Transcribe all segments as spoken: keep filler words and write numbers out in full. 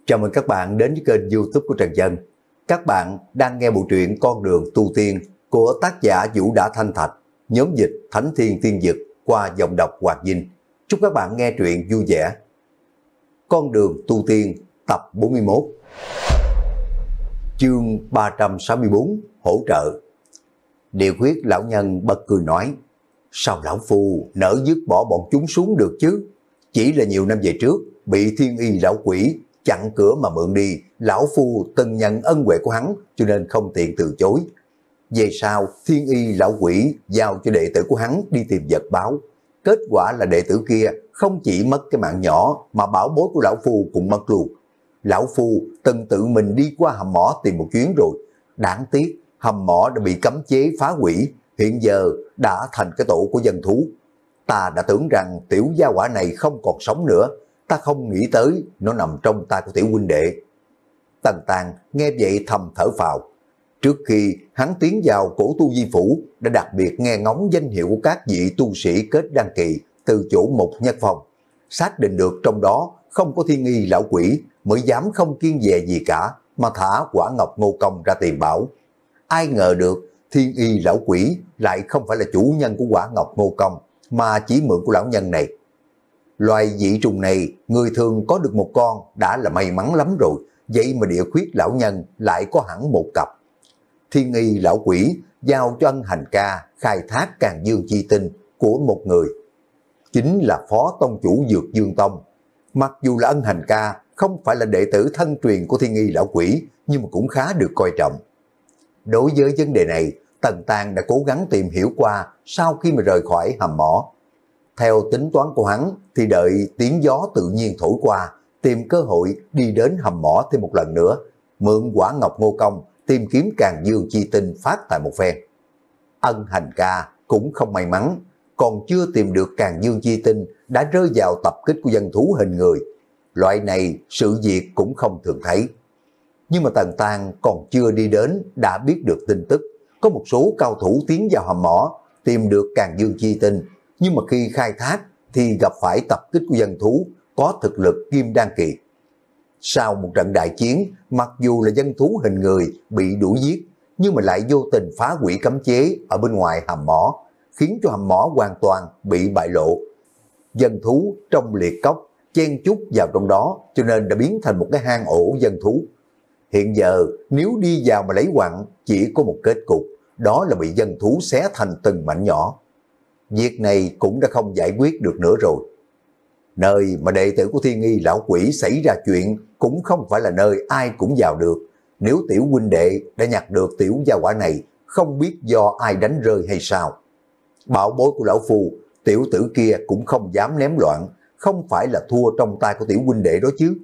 Chào mừng các bạn đến với kênh YouTube của Trần Dân. Các bạn đang nghe bộ truyện Con đường tu tiên của tác giả Vũ Đã Thanh Thạch, nhóm dịch Thánh Thiên Tiên Dực qua giọng đọc Hoạt Vinh. Chúc các bạn nghe truyện vui vẻ. Con đường tu tiên tập bốn mươi mốt, chương ba trăm sáu mươi tư, hỗ trợ. Địa Khuyết lão nhân bật cười nói: sao lão phu nỡ dứt bỏ bọn chúng xuống được chứ? Chỉ là nhiều năm về trước bị thiên y lão quỷ chặn cửa mà mượn đi, lão phu từng nhận ân huệ của hắn cho nên không tiện từ chối. Về sau thiên y lão quỷ giao cho đệ tử của hắn đi tìm vật báo, kết quả là đệ tử kia không chỉ mất cái mạng nhỏ mà bảo bối của lão phu cũng mất luôn. Lão phu từng tự mình đi qua hầm mỏ tìm một chuyến rồi, đáng tiếc hầm mỏ đã bị cấm chế phá hủy, hiện giờ đã thành cái tổ của dân thú. Ta đã tưởng rằng tiểu gia hỏa này không còn sống nữa, ta không nghĩ tới nó nằm trong tay của tiểu huynh đệ. Tần Tàng nghe vậy thầm thở phào. Trước khi hắn tiến vào cổ tu di phủ, đã đặc biệt nghe ngóng danh hiệu của các vị tu sĩ kết đăng kỳ từ chỗ Mục Nhất Phong, xác định được trong đó không có thiên nghi lão quỷ, mới dám không kiêng dè gì cả mà thả Quả Ngọc Ngô Công ra tìm bảo. Ai ngờ được thiên y lão quỷ lại không phải là chủ nhân của Quả Ngọc Ngô Công, mà chỉ mượn của lão nhân này. Loài dị trùng này người thường có được một con đã là may mắn lắm rồi, vậy mà Địa Khuyết lão nhân lại có hẳn một cặp. Thiên y lão quỷ giao cho Ân Hành Ca khai thác Càn Dương chi tinh của một người, chính là phó tông chủ Dược Dương Tông. Mặc dù là Ân Hành Ca không phải là đệ tử thân truyền của thiên y lão quỷ, nhưng mà cũng khá được coi trọng. Đối với vấn đề này, Tần Tàng đã cố gắng tìm hiểu qua sau khi mà rời khỏi hầm mỏ. Theo tính toán của hắn thì đợi tiếng gió tự nhiên thổi qua, tìm cơ hội đi đến hầm mỏ thêm một lần nữa, mượn Quả Ngọc Ngô Công tìm kiếm Càn Dương chi tinh phát tại một phen. Ân Hành Ca cũng không may mắn, còn chưa tìm được Càn Dương chi tinh đã rơi vào tập kích của dân thú hình người. Loại này sự việc cũng không thường thấy. Nhưng mà Tần Tàng còn chưa đi đến đã biết được tin tức, có một số cao thủ tiến vào hầm mỏ tìm được Càn Dương chi tinh, nhưng mà khi khai thác thì gặp phải tập kích của dân thú có thực lực kim đan kỳ. Sau một trận đại chiến, mặc dù là dân thú hình người bị đuổi giết, nhưng mà lại vô tình phá hủy cấm chế ở bên ngoài hầm mỏ, khiến cho hầm mỏ hoàn toàn bị bại lộ. Dân thú trong liệt cốc chen chúc vào trong đó, cho nên đã biến thành một cái hang ổ dân thú. Hiện giờ nếu đi vào mà lấy quặng chỉ có một kết cục, đó là bị dân thú xé thành từng mảnh nhỏ. Việc này cũng đã không giải quyết được nữa rồi. Nơi mà đệ tử của thiên y lão quỷ xảy ra chuyện cũng không phải là nơi ai cũng vào được. Nếu tiểu huynh đệ đã nhặt được tiểu gia quả này, không biết do ai đánh rơi hay sao. Bảo bối của lão phu, tiểu tử kia cũng không dám ném loạn, không phải là thua trong tay của tiểu huynh đệ đó chứ.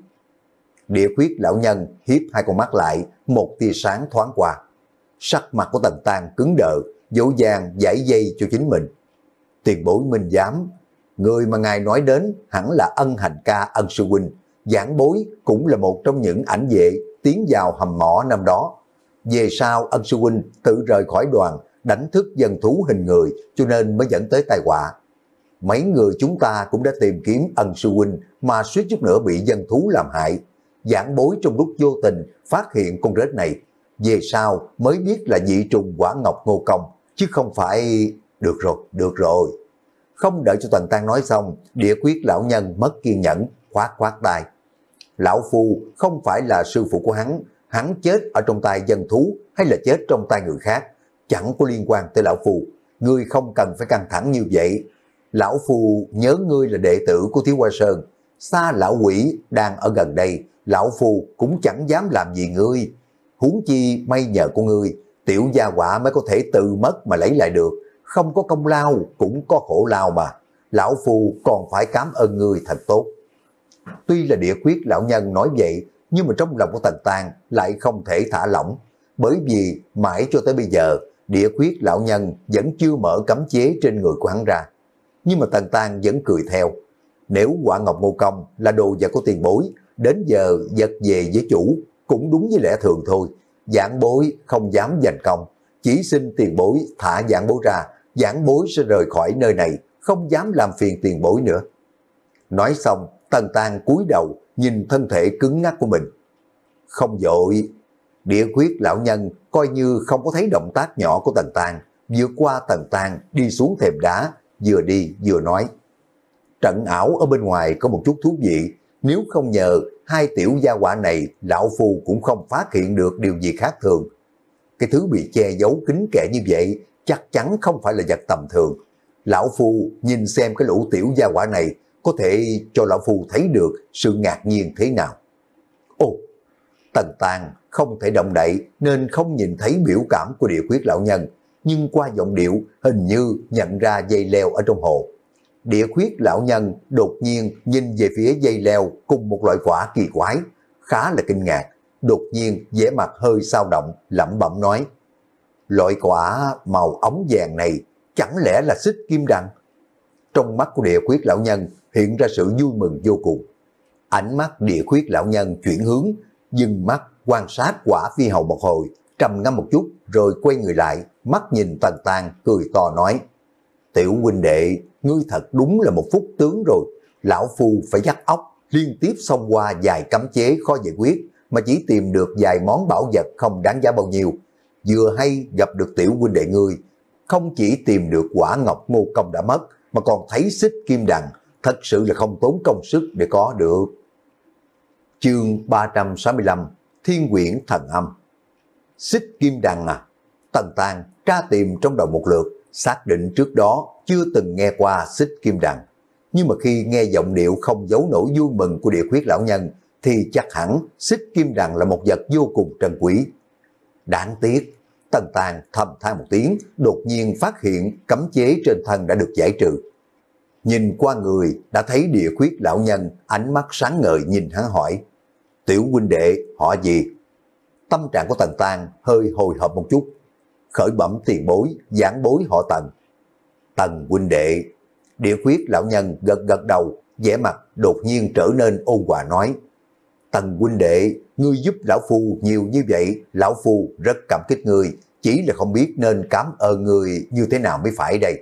Địa Khuyết lão nhân hiếp hai con mắt lại, một tia sáng thoáng qua. Sắc mặt của Tần Tàng cứng đờ, dỗ dàng giải dây cho chính mình. Tiền bối minh giám, người mà ngài nói đến hẳn là Ân Hành Ca Ân sư huynh, giảng bối cũng là một trong những ảnh vệ tiến vào hầm mỏ năm đó. Về sau Ân sư huynh tự rời khỏi đoàn, đánh thức dân thú hình người, cho nên mới dẫn tới tai họa. Mấy người chúng ta cũng đã tìm kiếm Ân sư huynh mà suýt chút nữa bị dân thú làm hại. Giảng bối trong lúc vô tình phát hiện con rết này, về sau mới biết là dị trùng Quả Ngọc Ngô Công, chứ không phải... Được rồi, được rồi. Không đợi cho Tần Tàng nói xong, Địa Khuyết lão nhân mất kiên nhẫn, khoát khoát tay. Lão phu không phải là sư phụ của hắn, hắn chết ở trong tay dân thú hay là chết trong tay người khác, chẳng có liên quan tới lão phu. Ngươi không cần phải căng thẳng như vậy. Lão phu nhớ ngươi là đệ tử của Thiếu Hoa Sơn, xa lão quỷ đang ở gần đây, lão phu cũng chẳng dám làm gì ngươi. Huống chi may nhờ của ngươi, tiểu gia hỏa mới có thể tự mất mà lấy lại được. Không có công lao cũng có khổ lao mà. Lão phu còn phải cảm ơn ngươi thật tốt. Tuy là Địa Khuyết lão nhân nói vậy, nhưng mà trong lòng của Tần Tàng lại không thể thả lỏng. Bởi vì mãi cho tới bây giờ, Địa Khuyết lão nhân vẫn chưa mở cấm chế trên người của hắn ra. Nhưng mà Tần Tàng vẫn cười theo. Nếu Quả Ngọc Ngô Công là đồ vật của tiền bối, đến giờ vật về với chủ cũng đúng với lẽ thường thôi. Giảng bối không dám giành công, chỉ xin tiền bối thả giảng bối ra, giảng bối sẽ rời khỏi nơi này, không dám làm phiền tiền bối nữa. Nói xong, Tần Tàng cúi đầu, nhìn thân thể cứng ngắc của mình. Không vội. Địa khuyết lão nhân coi như không có thấy động tác nhỏ của Tần Tang, vượt qua Tần Tang đi xuống thềm đá, vừa đi vừa nói. Trận ảo ở bên ngoài có một chút thú vị, nếu không nhờ hai tiểu gia hỏa này, lão phu cũng không phát hiện được điều gì khác thường. Cái thứ bị che giấu kín kẽ như vậy chắc chắn không phải là vật tầm thường. Lão phu nhìn xem cái lũ tiểu gia hỏa này có thể cho lão phu thấy được sự ngạc nhiên thế nào. Ồ, Tần Tang không thể động đậy nên không nhìn thấy biểu cảm của địa khuyết lão nhân, nhưng qua giọng điệu hình như nhận ra dây leo ở trong hồ. Địa khuyết lão nhân đột nhiên nhìn về phía dây leo cùng một loại quả kỳ quái, khá là kinh ngạc, đột nhiên vẻ mặt hơi xao động, lẩm bẩm nói: loại quả màu ống vàng này chẳng lẽ là xích kim đằng? Trong mắt của địa khuyết lão nhân hiện ra sự vui mừng vô cùng. Ánh mắt địa khuyết lão nhân chuyển hướng, dừng mắt quan sát quả phi hầu một hồi, trầm ngâm một chút rồi quay người lại, mắt nhìn Tần Tang cười to nói: tiểu huynh đệ, ngươi thật đúng là một phúc tướng rồi. Lão phu phải dắt óc liên tiếp xông qua vài cấm chế khó giải quyết, mà chỉ tìm được vài món bảo vật không đáng giá bao nhiêu. Vừa hay gặp được tiểu huynh đệ ngươi, không chỉ tìm được quả ngọc ngô công đã mất, mà còn thấy xích kim đằng, thật sự là không tốn công sức để có được. Chương ba trăm sáu mươi lăm, Thiên quyển thần âm. Xích kim đằng à? Tần Tang tra tìm trong đầu một lượt, xác định trước đó chưa từng nghe qua xích kim đằng, nhưng mà khi nghe giọng điệu không giấu nổi vui mừng của địa khuyết lão nhân thì chắc hẳn xích kim đằng là một vật vô cùng trân quý. Đáng tiếc, Tần Tang thầm than một tiếng, đột nhiên phát hiện cấm chế trên thân đã được giải trừ. Nhìn qua người đã thấy địa khuyết lão nhân ánh mắt sáng ngời nhìn hắn hỏi: tiểu huynh đệ họ gì? Tâm trạng của Tần Tang hơi hồi hộp một chút. Khởi bẩm tiền bối, giảng bối họ Tần. Tần huynh đệ. Địa khuyết lão nhân gật gật đầu, vẻ mặt đột nhiên trở nên ôn hòa nói: Tần huynh đệ, ngươi giúp lão phu nhiều như vậy, lão phu rất cảm kích ngươi, chỉ là không biết nên cảm ơn ngươi như thế nào mới phải đây.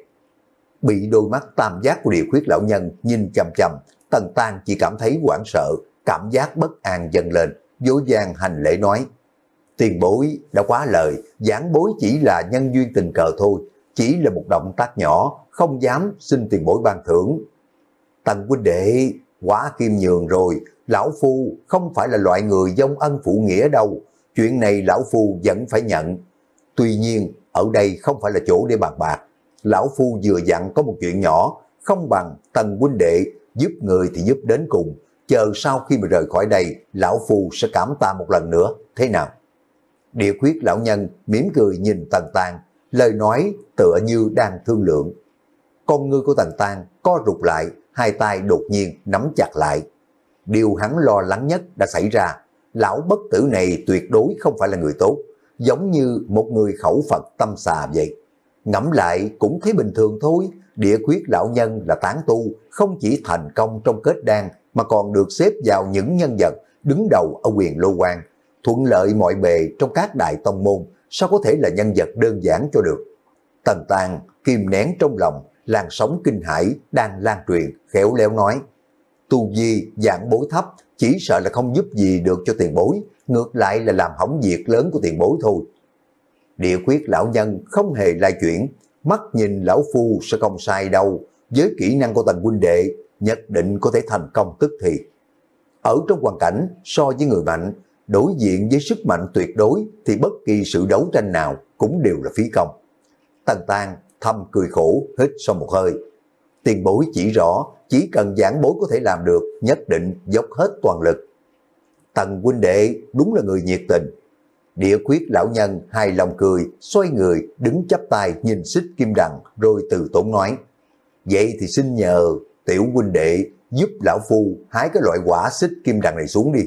Bị đôi mắt tam giác của địa khuyết lão nhân nhìn chằm chằm, Tần Tang chỉ cảm thấy hoảng sợ, cảm giác bất an dâng lên, vội vàng hành lễ nói: tiền bối đã quá lời, giảng bối chỉ là nhân duyên tình cờ thôi, chỉ là một động tác nhỏ, không dám xin tiền bối ban thưởng. Tần huynh đệ quá khiêm nhường rồi, lão phu không phải là loại người vong ân phụ nghĩa đâu, chuyện này lão phu vẫn phải nhận. Tuy nhiên ở đây không phải là chỗ để bàn bạc, lão phu vừa dặn có một chuyện nhỏ, không bằng Tần huynh đệ giúp người thì giúp đến cùng, chờ sau khi mà rời khỏi đây, lão phu sẽ cảm tạ một lần nữa, thế nào? Địa khuyết lão nhân mỉm cười nhìn Tần Tang, lời nói tựa như đang thương lượng. Con ngươi của Tần Tang co rụt lại, hai tay đột nhiên nắm chặt lại. Điều hắn lo lắng nhất đã xảy ra, lão bất tử này tuyệt đối không phải là người tốt, giống như một người khẩu Phật tâm xà vậy. Ngẫm lại cũng thấy bình thường thôi, địa khuyết lão nhân là tán tu, không chỉ thành công trong kết đan mà còn được xếp vào những nhân vật đứng đầu ở Huyền Lô Quan, thuận lợi mọi bề trong các đại tông môn, sao có thể là nhân vật đơn giản cho được. Tần Tang kìm nén trong lòng, làn sóng kinh hãi đang lan truyền, khéo léo nói: tu vi dạng bối thấp, chỉ sợ là không giúp gì được cho tiền bối, ngược lại là làm hỏng việc lớn của tiền bối thôi. Địa khuyết lão nhân không hề lai chuyển, mắt nhìn lão phu sẽ không sai đâu, với kỹ năng của Tần huynh đệ nhất định có thể thành công tức thì. Ở trong hoàn cảnh so với người mạnh, đối diện với sức mạnh tuyệt đối thì bất kỳ sự đấu tranh nào cũng đều là phí công. Tần Tang thầm cười khổ, hít sau một hơi. Tiền bối chỉ rõ, chỉ cần giảng bối có thể làm được, nhất định dốc hết toàn lực. Tần huynh đệ đúng là người nhiệt tình. Địa khuyết lão nhân hài lòng cười, xoay người đứng chắp tay nhìn xích kim đằng, rồi từ tốn nói: vậy thì xin nhờ tiểu huynh đệ giúp lão phu hái cái loại quả xích kim đằng này xuống đi.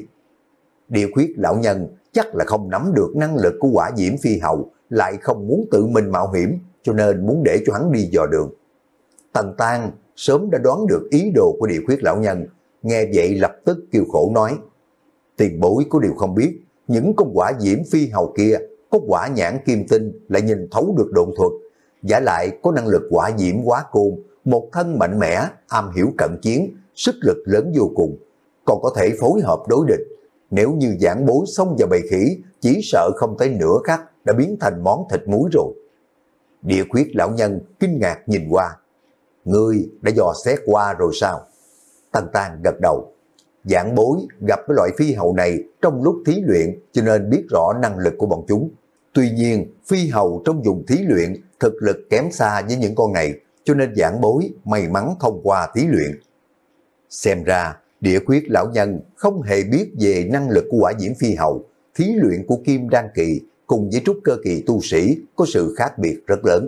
Địa khuyết lão nhân chắc là không nắm được năng lực của quả diễm phi hầu, lại không muốn tự mình mạo hiểm, cho nên muốn để cho hắn đi dò đường. Tần Tang sớm đã đoán được ý đồ của địa khuyết lão nhân, nghe vậy lập tức kêu khổ nói: tiền bối có điều không biết, những con quả diễm phi hầu kia có quả nhãn kim tinh lại nhìn thấu được độn thuật, giả lại có năng lực quả diễm hóa côn, một thân mạnh mẽ, am hiểu cận chiến, sức lực lớn vô cùng. còn có thể phối hợp đối địch. Nếu như giảng bối xông vào bầy khỉ, chỉ sợ không tới nửa khắc đã biến thành món thịt muối rồi. Địa khuyết lão nhân kinh ngạc nhìn qua. Ngươi đã dò xét qua rồi sao? Tần Tang gật đầu. Giảng bối gặp cái loại phi hầu này trong lúc thí luyện cho nên biết rõ năng lực của bọn chúng. Tuy nhiên, phi hầu trong vùng thí luyện thực lực kém xa với những con này, cho nên giảng bối may mắn thông qua thí luyện. Xem ra, địa khuyết lão nhân không hề biết về năng lực của hỏa diễm phi hầu. Thí luyện của kim đan kỳ cùng với trúc cơ kỳ tu sĩ có sự khác biệt rất lớn.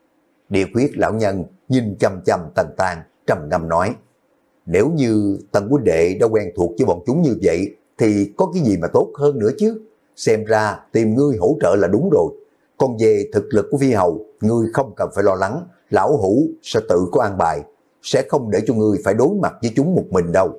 Địa khuyết lão nhân nhìn chăm chăm Tần Tang, trầm ngâm nói: nếu như Tần huynh đệ đã quen thuộc với bọn chúng như vậy thì có cái gì mà tốt hơn nữa chứ. Xem ra tìm ngươi hỗ trợ là đúng rồi. Còn về thực lực của phi hầu, ngươi không cần phải lo lắng, lão hủ sẽ tự có an bài, sẽ không để cho ngươi phải đối mặt với chúng một mình đâu.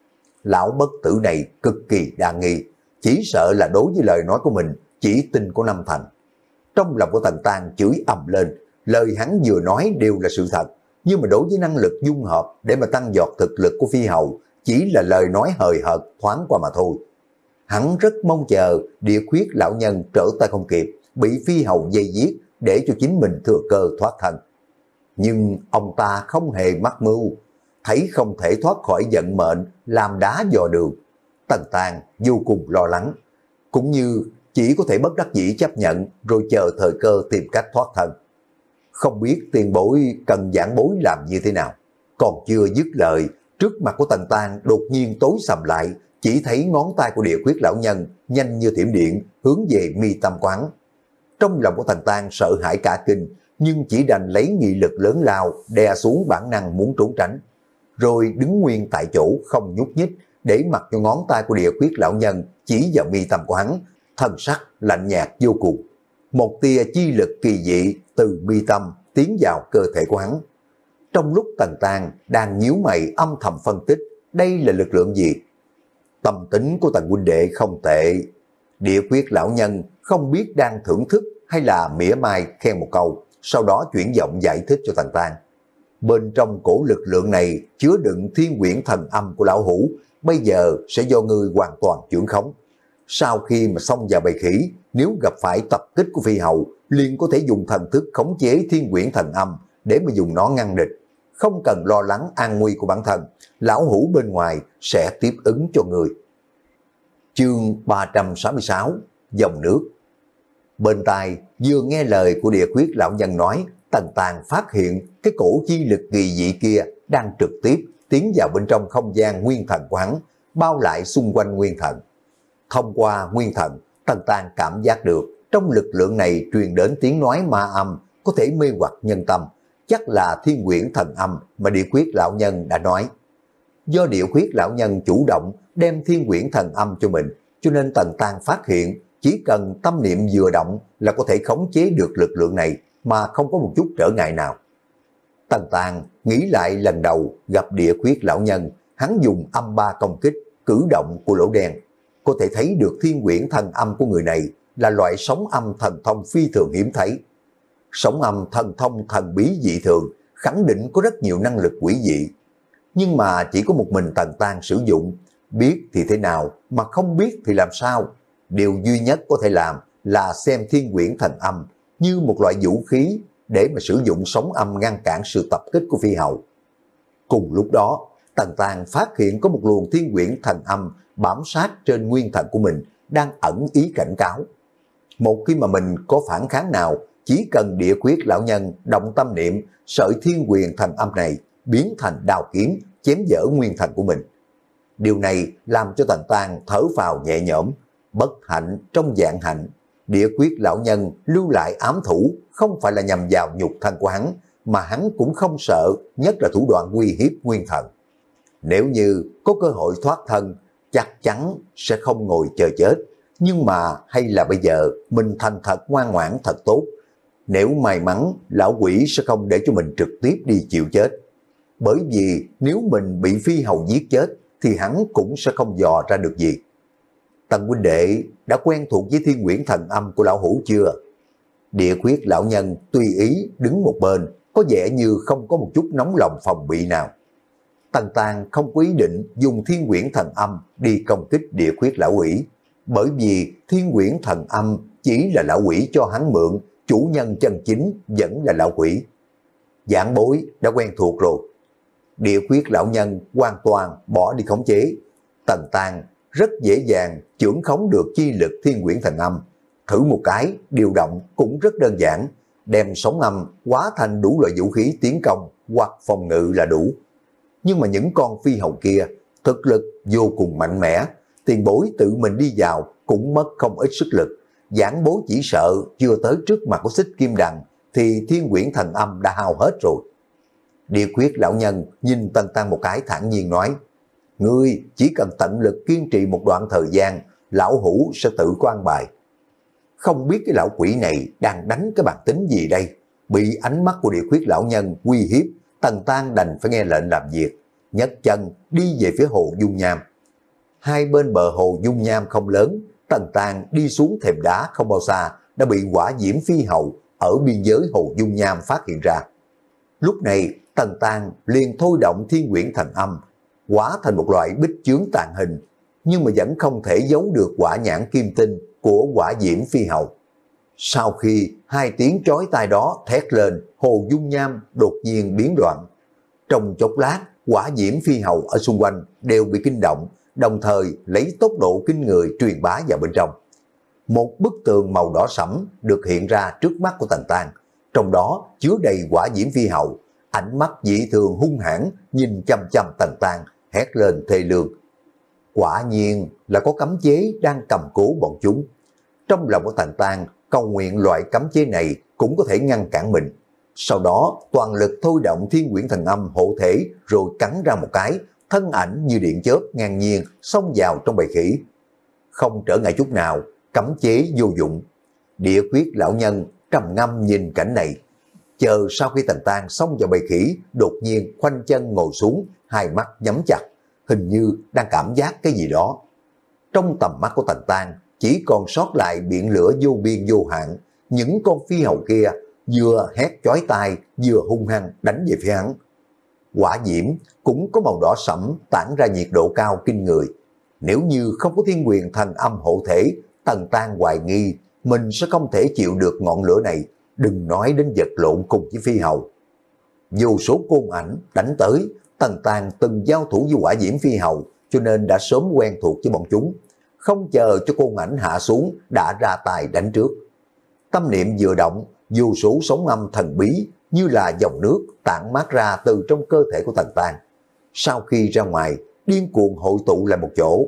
Lão bất tử này cực kỳ đa nghi, chỉ sợ là đối với lời nói của mình chỉ tin có năm thành. Trong lòng của Tần Tang chửi ầm lên, lời hắn vừa nói đều là sự thật, nhưng mà đối với năng lực dung hợp để mà tăng giọt thực lực của phi hầu chỉ là lời nói hời hợt thoáng qua mà thôi. Hắn rất mong chờ địa khuyết lão nhân trở tay không kịp, bị phi hầu dây giết để cho chính mình thừa cơ thoát thân. Nhưng ông ta không hề mắc mưu, thấy không thể thoát khỏi vận mệnh làm đá dò đường. Tần Tang vô cùng lo lắng, cũng như chỉ có thể bất đắc dĩ chấp nhận rồi chờ thời cơ tìm cách thoát thân. Không biết tiền bối cần giảng bối làm như thế nào. Còn chưa dứt lời, trước mặt của Tần Tang đột nhiên tối sầm lại, chỉ thấy ngón tay của địa khuyết lão nhân nhanh như thiểm điện hướng về mi tâm quán. Trong lòng của Tần Tang sợ hãi cả kinh, nhưng chỉ đành lấy nghị lực lớn lao đè xuống bản năng muốn trốn tránh, rồi đứng nguyên tại chỗ không nhúc nhích, để mặc cho ngón tay của địa khuyết lão nhân chỉ vào mi tâm của hắn, thân sắc lạnh nhạt vô cùng. Một tia chi lực kỳ dị từ mi tâm tiến vào cơ thể của hắn. Trong lúc Tần Tang đang nhíu mày âm thầm phân tích đây là lực lượng gì, tâm tính của Tần huynh đệ không tệ. Địa khuyết lão nhân không biết đang thưởng thức hay là mỉa mai khen một câu, sau đó chuyển giọng giải thích cho Tần Tang. Bên trong cổ lực lượng này chứa đựng thiên quyển thần âm của lão hủ, bây giờ sẽ do ngươi hoàn toàn trưởng khống. Sau khi mà xông vào bầy khỉ, nếu gặp phải tập kích của phi hầu, liền có thể dùng thần thức khống chế thiên quyển thần âm để mà dùng nó ngăn địch. Không cần lo lắng an nguy của bản thân, lão hủ bên ngoài sẽ tiếp ứng cho người. Chương ba trăm sáu mươi sáu, dòng nước. Bên tai vừa nghe lời của địa khuyết lão nhân nói, Tần Tang phát hiện cái cổ chi lực kỳ dị kia đang trực tiếp tiến vào bên trong không gian nguyên thần của hắn, bao lại xung quanh nguyên thần. Thông qua nguyên thần, Tần Tang cảm giác được trong lực lượng này truyền đến tiếng nói ma âm có thể mê hoặc nhân tâm, chắc là thiên quyển thần âm mà địa khuyết lão nhân đã nói. Do địa khuyết lão nhân chủ động đem thiên quyển thần âm cho mình, cho nên Tần Tang phát hiện chỉ cần tâm niệm vừa động là có thể khống chế được lực lượng này mà không có một chút trở ngại nào. Tần Tang nghĩ lại lần đầu gặp địa khuyết lão nhân, hắn dùng âm ba công kích, cử động của lỗ đen, có thể thấy được thiên quyển thần âm của người này là loại sóng âm thần thông phi thường hiếm thấy. Sóng âm thần thông thần bí dị thường, khẳng định có rất nhiều năng lực quỷ dị. Nhưng mà chỉ có một mình Tần Tang sử dụng, biết thì thế nào mà không biết thì làm sao. Điều duy nhất có thể làm là xem thiên quyển thần âm như một loại vũ khí để mà sử dụng sóng âm ngăn cản sự tập kích của phi hầu. Cùng lúc đó, Tần Tang phát hiện có một luồng thiên quyển thần âm bám sát trên nguyên thần của mình, đang ẩn ý cảnh cáo. Một khi mà mình có phản kháng nào, chỉ cần địa khuyết lão nhân động tâm niệm, sợi thiên quyền thần âm này biến thành đao kiếm chém vỡ nguyên thần của mình. Điều này làm cho Tần Tang thở phào nhẹ nhõm. Bất hạnh trong vạn hạnh, địa khuyết lão nhân lưu lại ám thủ không phải là nhằm vào nhục thân của hắn, mà hắn cũng không sợ, nhất là thủ đoạn uy hiếp nguyên thần. Nếu như có cơ hội thoát thân, chắc chắn sẽ không ngồi chờ chết. Nhưng mà hay là bây giờ mình thành thật ngoan ngoãn thật tốt. Nếu may mắn, lão quỷ sẽ không để cho mình trực tiếp đi chịu chết. Bởi vì nếu mình bị phi hầu giết chết thì hắn cũng sẽ không dò ra được gì. Tần huynh đệ đã quen thuộc với thiên quyển thần âm của lão hủ chưa? Địa khuyết lão nhân tùy ý đứng một bên, có vẻ như không có một chút nóng lòng phòng bị nào. Tần Tàng không có ý định dùng Thiên Quyển Thần Âm đi công kích Địa Khuyết lão quỷ, bởi vì Thiên Quyển Thần Âm chỉ là lão quỷ cho hắn mượn, chủ nhân chân chính vẫn là lão quỷ. Giảng bối đã quen thuộc rồi. Địa Khuyết lão nhân hoàn toàn bỏ đi khống chế. Tần Tàng rất dễ dàng chưởng khống được chi lực Thiên Quyển Thần Âm. Thử một cái, điều động cũng rất đơn giản, đem sóng âm hóa thành đủ loại vũ khí tiến công hoặc phòng ngự là đủ. Nhưng mà những con phi hầu kia thực lực vô cùng mạnh mẽ, tiền bối tự mình đi vào cũng mất không ít sức lực. Giảng bối chỉ sợ chưa tới trước mặt của Xích Kim Đằng thì Thiên Quyển Thần Âm đã hao hết rồi. Địa Khuyết lão nhân nhìn Tần Tăng một cái thản nhiên nói, ngươi chỉ cần tận lực kiên trì một đoạn thời gian, lão hủ sẽ tự có an bài. Không biết cái lão quỷ này đang đánh cái bản tính gì đây? Bị ánh mắt của Địa Khuyết lão nhân uy hiếp, Tần Tăng đành phải nghe lệnh làm việc, nhấc chân đi về phía hồ Dung Nham. Hai bên bờ hồ Dung Nham không lớn, Tần Tăng đi xuống thềm đá không bao xa đã bị hỏa diễm phi hầu ở biên giới hồ Dung Nham phát hiện ra. Lúc này Tần Tăng liền thôi động Thiên Quyển Thần Âm, hóa thành một loại bích chướng tàn hình, nhưng mà vẫn không thể giấu được hỏa nhãn kim tinh của hỏa diễm phi hầu. Sau khi hai tiếng chói tai đó thét lên, hồ Dung Nham đột nhiên biến đoạn. Trong chốc lát, hỏa diễm phi hầu ở xung quanh đều bị kinh động, đồng thời lấy tốc độ kinh người truyền bá vào bên trong. Một bức tường màu đỏ sẫm được hiện ra trước mắt của Tần Tăng, trong đó chứa đầy hỏa diễm phi hầu, ánh mắt dị thường hung hãn nhìn chăm chăm Tần Tăng, hét lên thê lương. Quả nhiên là có cấm chế đang cầm cố bọn chúng. Trong lòng của Tần Tăng cầu nguyện loại cấm chế này cũng có thể ngăn cản mình. Sau đó toàn lực thôi động Thiên Quyển Thần Âm hộ thể, rồi cắn ra một cái, thân ảnh như điện chớp ngang nhiên xông vào trong bầy khỉ. Không trở ngại chút nào, cấm chế vô dụng. Địa Khuyết lão nhân trầm ngâm nhìn cảnh này, chờ sau khi Tần Tăng xông vào bầy khỉ, đột nhiên khoanh chân ngồi xuống, hai mắt nhắm chặt, hình như đang cảm giác cái gì đó. Trong tầm mắt của Tần Tăng chỉ còn sót lại biển lửa vô biên vô hạn, những con phi hầu kia vừa hét chói tai vừa hung hăng đánh về phía hắn. Hỏa diễm cũng có màu đỏ sẫm tản ra nhiệt độ cao kinh người. Nếu như không có Thiên Quyển Thần Âm hộ thể, Tần Tăng hoài nghi mình sẽ không thể chịu được ngọn lửa này, đừng nói đến vật lộn cùng với phi hầu. Vô số côn ảnh đánh tới, Tần Tăng từng giao thủ với hỏa diễm phi hầu, cho nên đã sớm quen thuộc với bọn chúng. Không chờ cho côn ảnh hạ xuống đã ra tài đánh trước. Tâm niệm vừa động, vô số sóng âm thần bí như là dòng nước tản mát ra từ trong cơ thể của Tần Tăng. Sau khi ra ngoài, điên cuồng hội tụ lại một chỗ.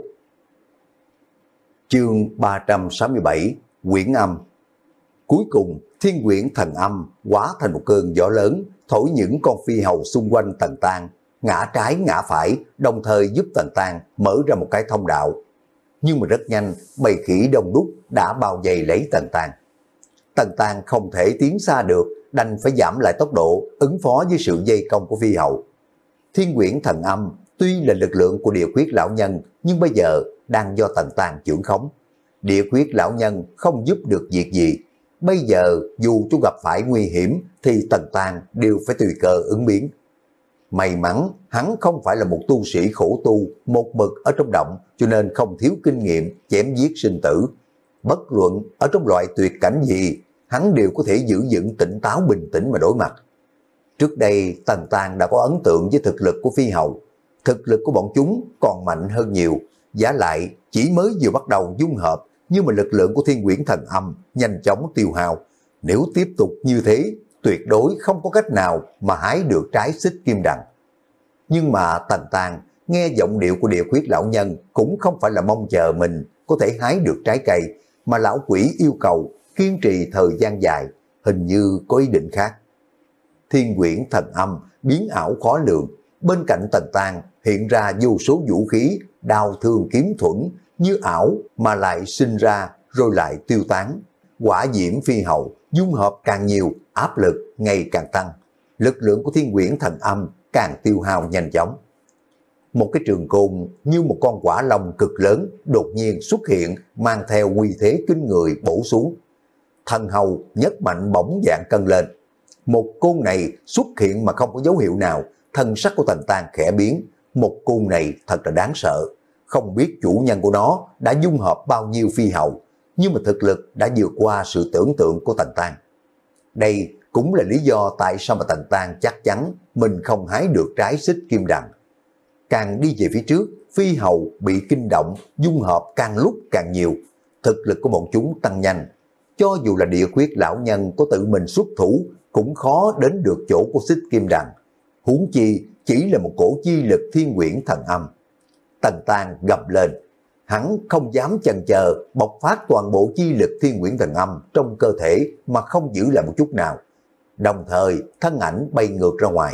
Chương ba trăm sáu mươi bảy, Quyển Âm. Cuối cùng, Thiên Quyển Thần Âm hóa thành một cơn gió lớn, thổi những con phi hầu xung quanh Tần Tăng ngã trái ngã phải, đồng thời giúp Tần Tăng mở ra một cái thông đạo. Nhưng mà rất nhanh, bầy khỉ đông đúc đã bao vây lấy Tần Tăng. Tần Tăng không thể tiến xa được, đành phải giảm lại tốc độ, ứng phó với sự dây công của phi hầu. Thiên Quyển Thần Âm tuy là lực lượng của Địa Khuyết lão nhân, nhưng bây giờ đang do Tần Tăng trưởng khống. Địa Khuyết lão nhân không giúp được việc gì. Bây giờ dù chúng gặp phải nguy hiểm thì Tần Tăng đều phải tùy cơ ứng biến. May mắn hắn không phải là một tu sĩ khổ tu, một mực ở trong động, cho nên không thiếu kinh nghiệm chém giết sinh tử. Bất luận ở trong loại tuyệt cảnh gì, hắn đều có thể giữ vững tỉnh táo bình tĩnh mà đối mặt. Trước đây Tần Tăng đã có ấn tượng với thực lực của phi hầu. Thực lực của bọn chúng còn mạnh hơn nhiều, giả lại chỉ mới vừa bắt đầu dung hợp, nhưng mà lực lượng của Thiên Quyển Thần Âm nhanh chóng tiêu hao. Nếu tiếp tục như thế, tuyệt đối không có cách nào mà hái được trái Xích Kim Đằng. Nhưng mà Tần Tăng nghe giọng điệu của Địa Khuyết lão nhân cũng không phải là mong chờ mình có thể hái được trái cây, mà lão quỷ yêu cầu kiên trì thời gian dài, hình như có ý định khác. Thiên Quyển Thần Âm biến ảo khó lường, bên cạnh Tần Tăng hiện ra vô số vũ khí, đao thương kiếm thuẫn, như ảo mà lại sinh ra rồi lại tiêu tán. Hỏa diễm phi hầu dung hợp càng nhiều, áp lực ngày càng tăng, lực lượng của Thiên Quyển Thần Âm càng tiêu hao nhanh chóng. Một cái trường côn như một con quả long cực lớn đột nhiên xuất hiện, mang theo uy thế kinh người bổ xuống. Thần hầu nhất mạnh bỗng dạng cân lên. Một côn này xuất hiện mà không có dấu hiệu nào, thân sắc của Tần Tăng khẽ biến, một côn này thật là đáng sợ, không biết chủ nhân của nó đã dung hợp bao nhiêu phi hầu, nhưng mà thực lực đã vượt qua sự tưởng tượng của Tần Tăng. Đây cũng là lý do tại sao mà Tần Tăng chắc chắn mình không hái được trái xích kim đằng. Càng đi về phía trước, phi hầu bị kinh động, dung hợp càng lúc càng nhiều, thực lực của bọn chúng tăng nhanh. Cho dù là địa khuyết lão nhân có tự mình xuất thủ, cũng khó đến được chỗ của xích kim đằng. Huống chi chỉ là một cổ chi lực thiên quyển thần âm. Tần Tăng gầm lên, hắn không dám chần chờ, bộc phát toàn bộ chi lực thiên quyển thần âm trong cơ thể mà không giữ lại một chút nào. Đồng thời thân ảnh bay ngược ra ngoài.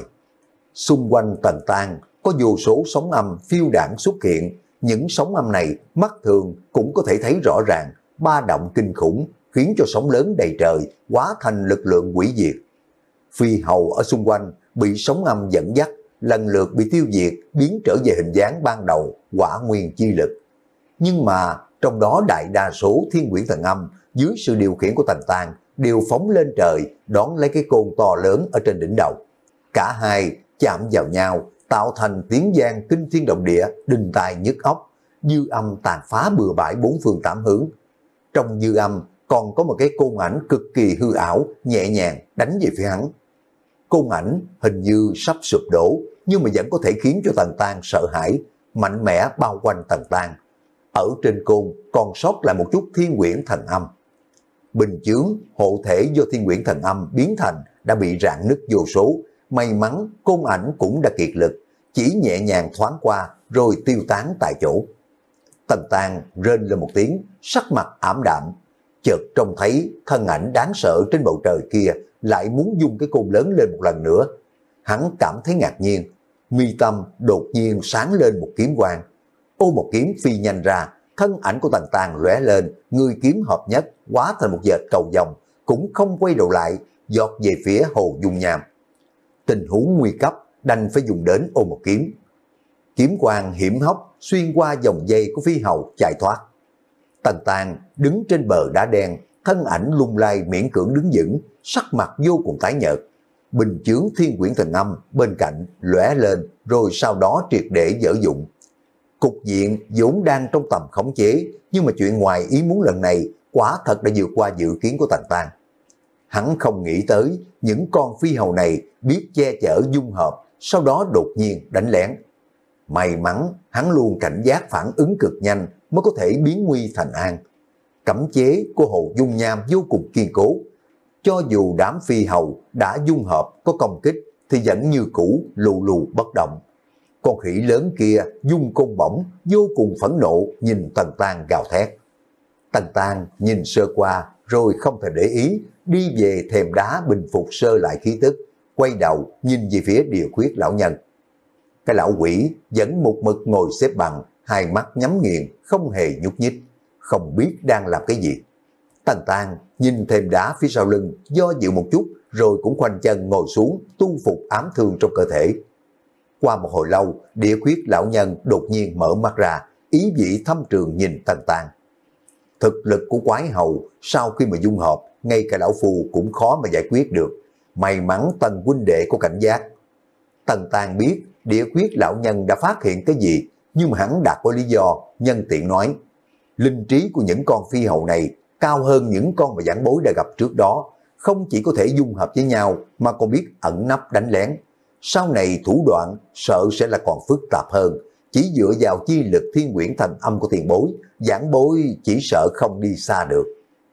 Xung quanh Tần Tăng có vô số sóng âm phiêu đảng xuất hiện, những sóng âm này mắt thường cũng có thể thấy rõ ràng, ba động kinh khủng khiến cho sóng lớn đầy trời hóa thành lực lượng hủy diệt. Phi hầu ở xung quanh bị sóng âm dẫn dắt, lần lượt bị tiêu diệt, biến trở về hình dáng ban đầu, quả nguyên chi lực. Nhưng mà trong đó đại đa số thiên quyển thần âm dưới sự điều khiển của Tần Tăng đều phóng lên trời, đón lấy cái côn to lớn ở trên đỉnh đầu. Cả hai chạm vào nhau, tạo thành tiếng vang kinh thiên động địa, đinh tai nhức óc, dư âm tàn phá bừa bãi bốn phương tám hướng. Trong dư âm còn có một cái côn ảnh cực kỳ hư ảo, nhẹ nhàng đánh về phía hắn. Côn ảnh hình như sắp sụp đổ, nhưng mà vẫn có thể khiến cho Tần Tăng sợ hãi, mạnh mẽ bao quanh Tần Tăng. Ở trên côn còn sót lại một chút thiên quyển thần âm. Bình chướng, hộ thể do thiên quyển thần âm biến thành đã bị rạn nứt vô số. May mắn côn ảnh cũng đã kiệt lực, chỉ nhẹ nhàng thoáng qua rồi tiêu tán tại chỗ. Tần Tăng rên lên một tiếng, sắc mặt ảm đạm, chợt trông thấy thân ảnh đáng sợ trên bầu trời kia lại muốn dung cái côn lớn lên một lần nữa. Hắn cảm thấy ngạc nhiên, mi tâm đột nhiên sáng lên một kiếm quang. Ô một kiếm phi nhanh ra, thân ảnh của Tần Tăng lóe lên, người kiếm hợp nhất hóa thành một vệt cầu vồng, cũng không quay đầu lại, giọt về phía Hồ Dung Nham. Tình huống nguy cấp đành phải dùng đến ô một kiếm. Kiếm quang hiểm hóc xuyên qua dòng dây của phi hầu chạy thoát. Tần Tăng đứng trên bờ đá đen, thân ảnh lung lay miễn cưỡng đứng vững, sắc mặt vô cùng tái nhợt. Bình chướng thiên quyển thần âm bên cạnh lóe lên rồi sau đó triệt để dở dụng. Cục diện vốn đang trong tầm khống chế, nhưng mà chuyện ngoài ý muốn lần này quả thật đã vượt qua dự kiến của Tần Tăng. Hắn không nghĩ tới những con phi hầu này biết che chở dung hợp, sau đó đột nhiên đánh lén. May mắn hắn luôn cảnh giác phản ứng cực nhanh mới có thể biến nguy thành an. Cấm chế của Hồ Dung Nham vô cùng kiên cố. Cho dù đám phi hầu đã dung hợp có công kích thì vẫn như cũ lù lù bất động. Con khỉ lớn kia dung côn bổng vô cùng phẫn nộ nhìn Tần Tăng gào thét. Tần Tăng nhìn sơ qua rồi không thể để ý, đi về thềm đá bình phục sơ lại khí tức, quay đầu nhìn về phía địa khuyết lão nhân. Cái lão quỷ vẫn một mực ngồi xếp bằng, hai mắt nhắm nghiền, không hề nhúc nhích, không biết đang làm cái gì. Tần Tăng nhìn thềm đá phía sau lưng, do dự một chút rồi cũng khoanh chân ngồi xuống tu phục ám thương trong cơ thể. Qua một hồi lâu, địa khuyết lão nhân đột nhiên mở mắt ra, ý vị thâm trường nhìn Tần Tăng. Thực lực của quái hầu sau khi mà dung hợp, ngay cả lão phù cũng khó mà giải quyết được. May mắn Tần huynh đệ có cảnh giác. Tần Tăng biết địa khuyết lão nhân đã phát hiện cái gì, nhưng mà hắn đã có lý do, nhân tiện nói. Linh trí của những con phi hầu này cao hơn những con mà giảng bối đã gặp trước đó, không chỉ có thể dung hợp với nhau mà còn biết ẩn nấp đánh lén. Sau này thủ đoạn sợ sẽ là còn phức tạp hơn, chỉ dựa vào chi lực thiên quyển thần âm của tiền bối, giảng bối chỉ sợ không đi xa được.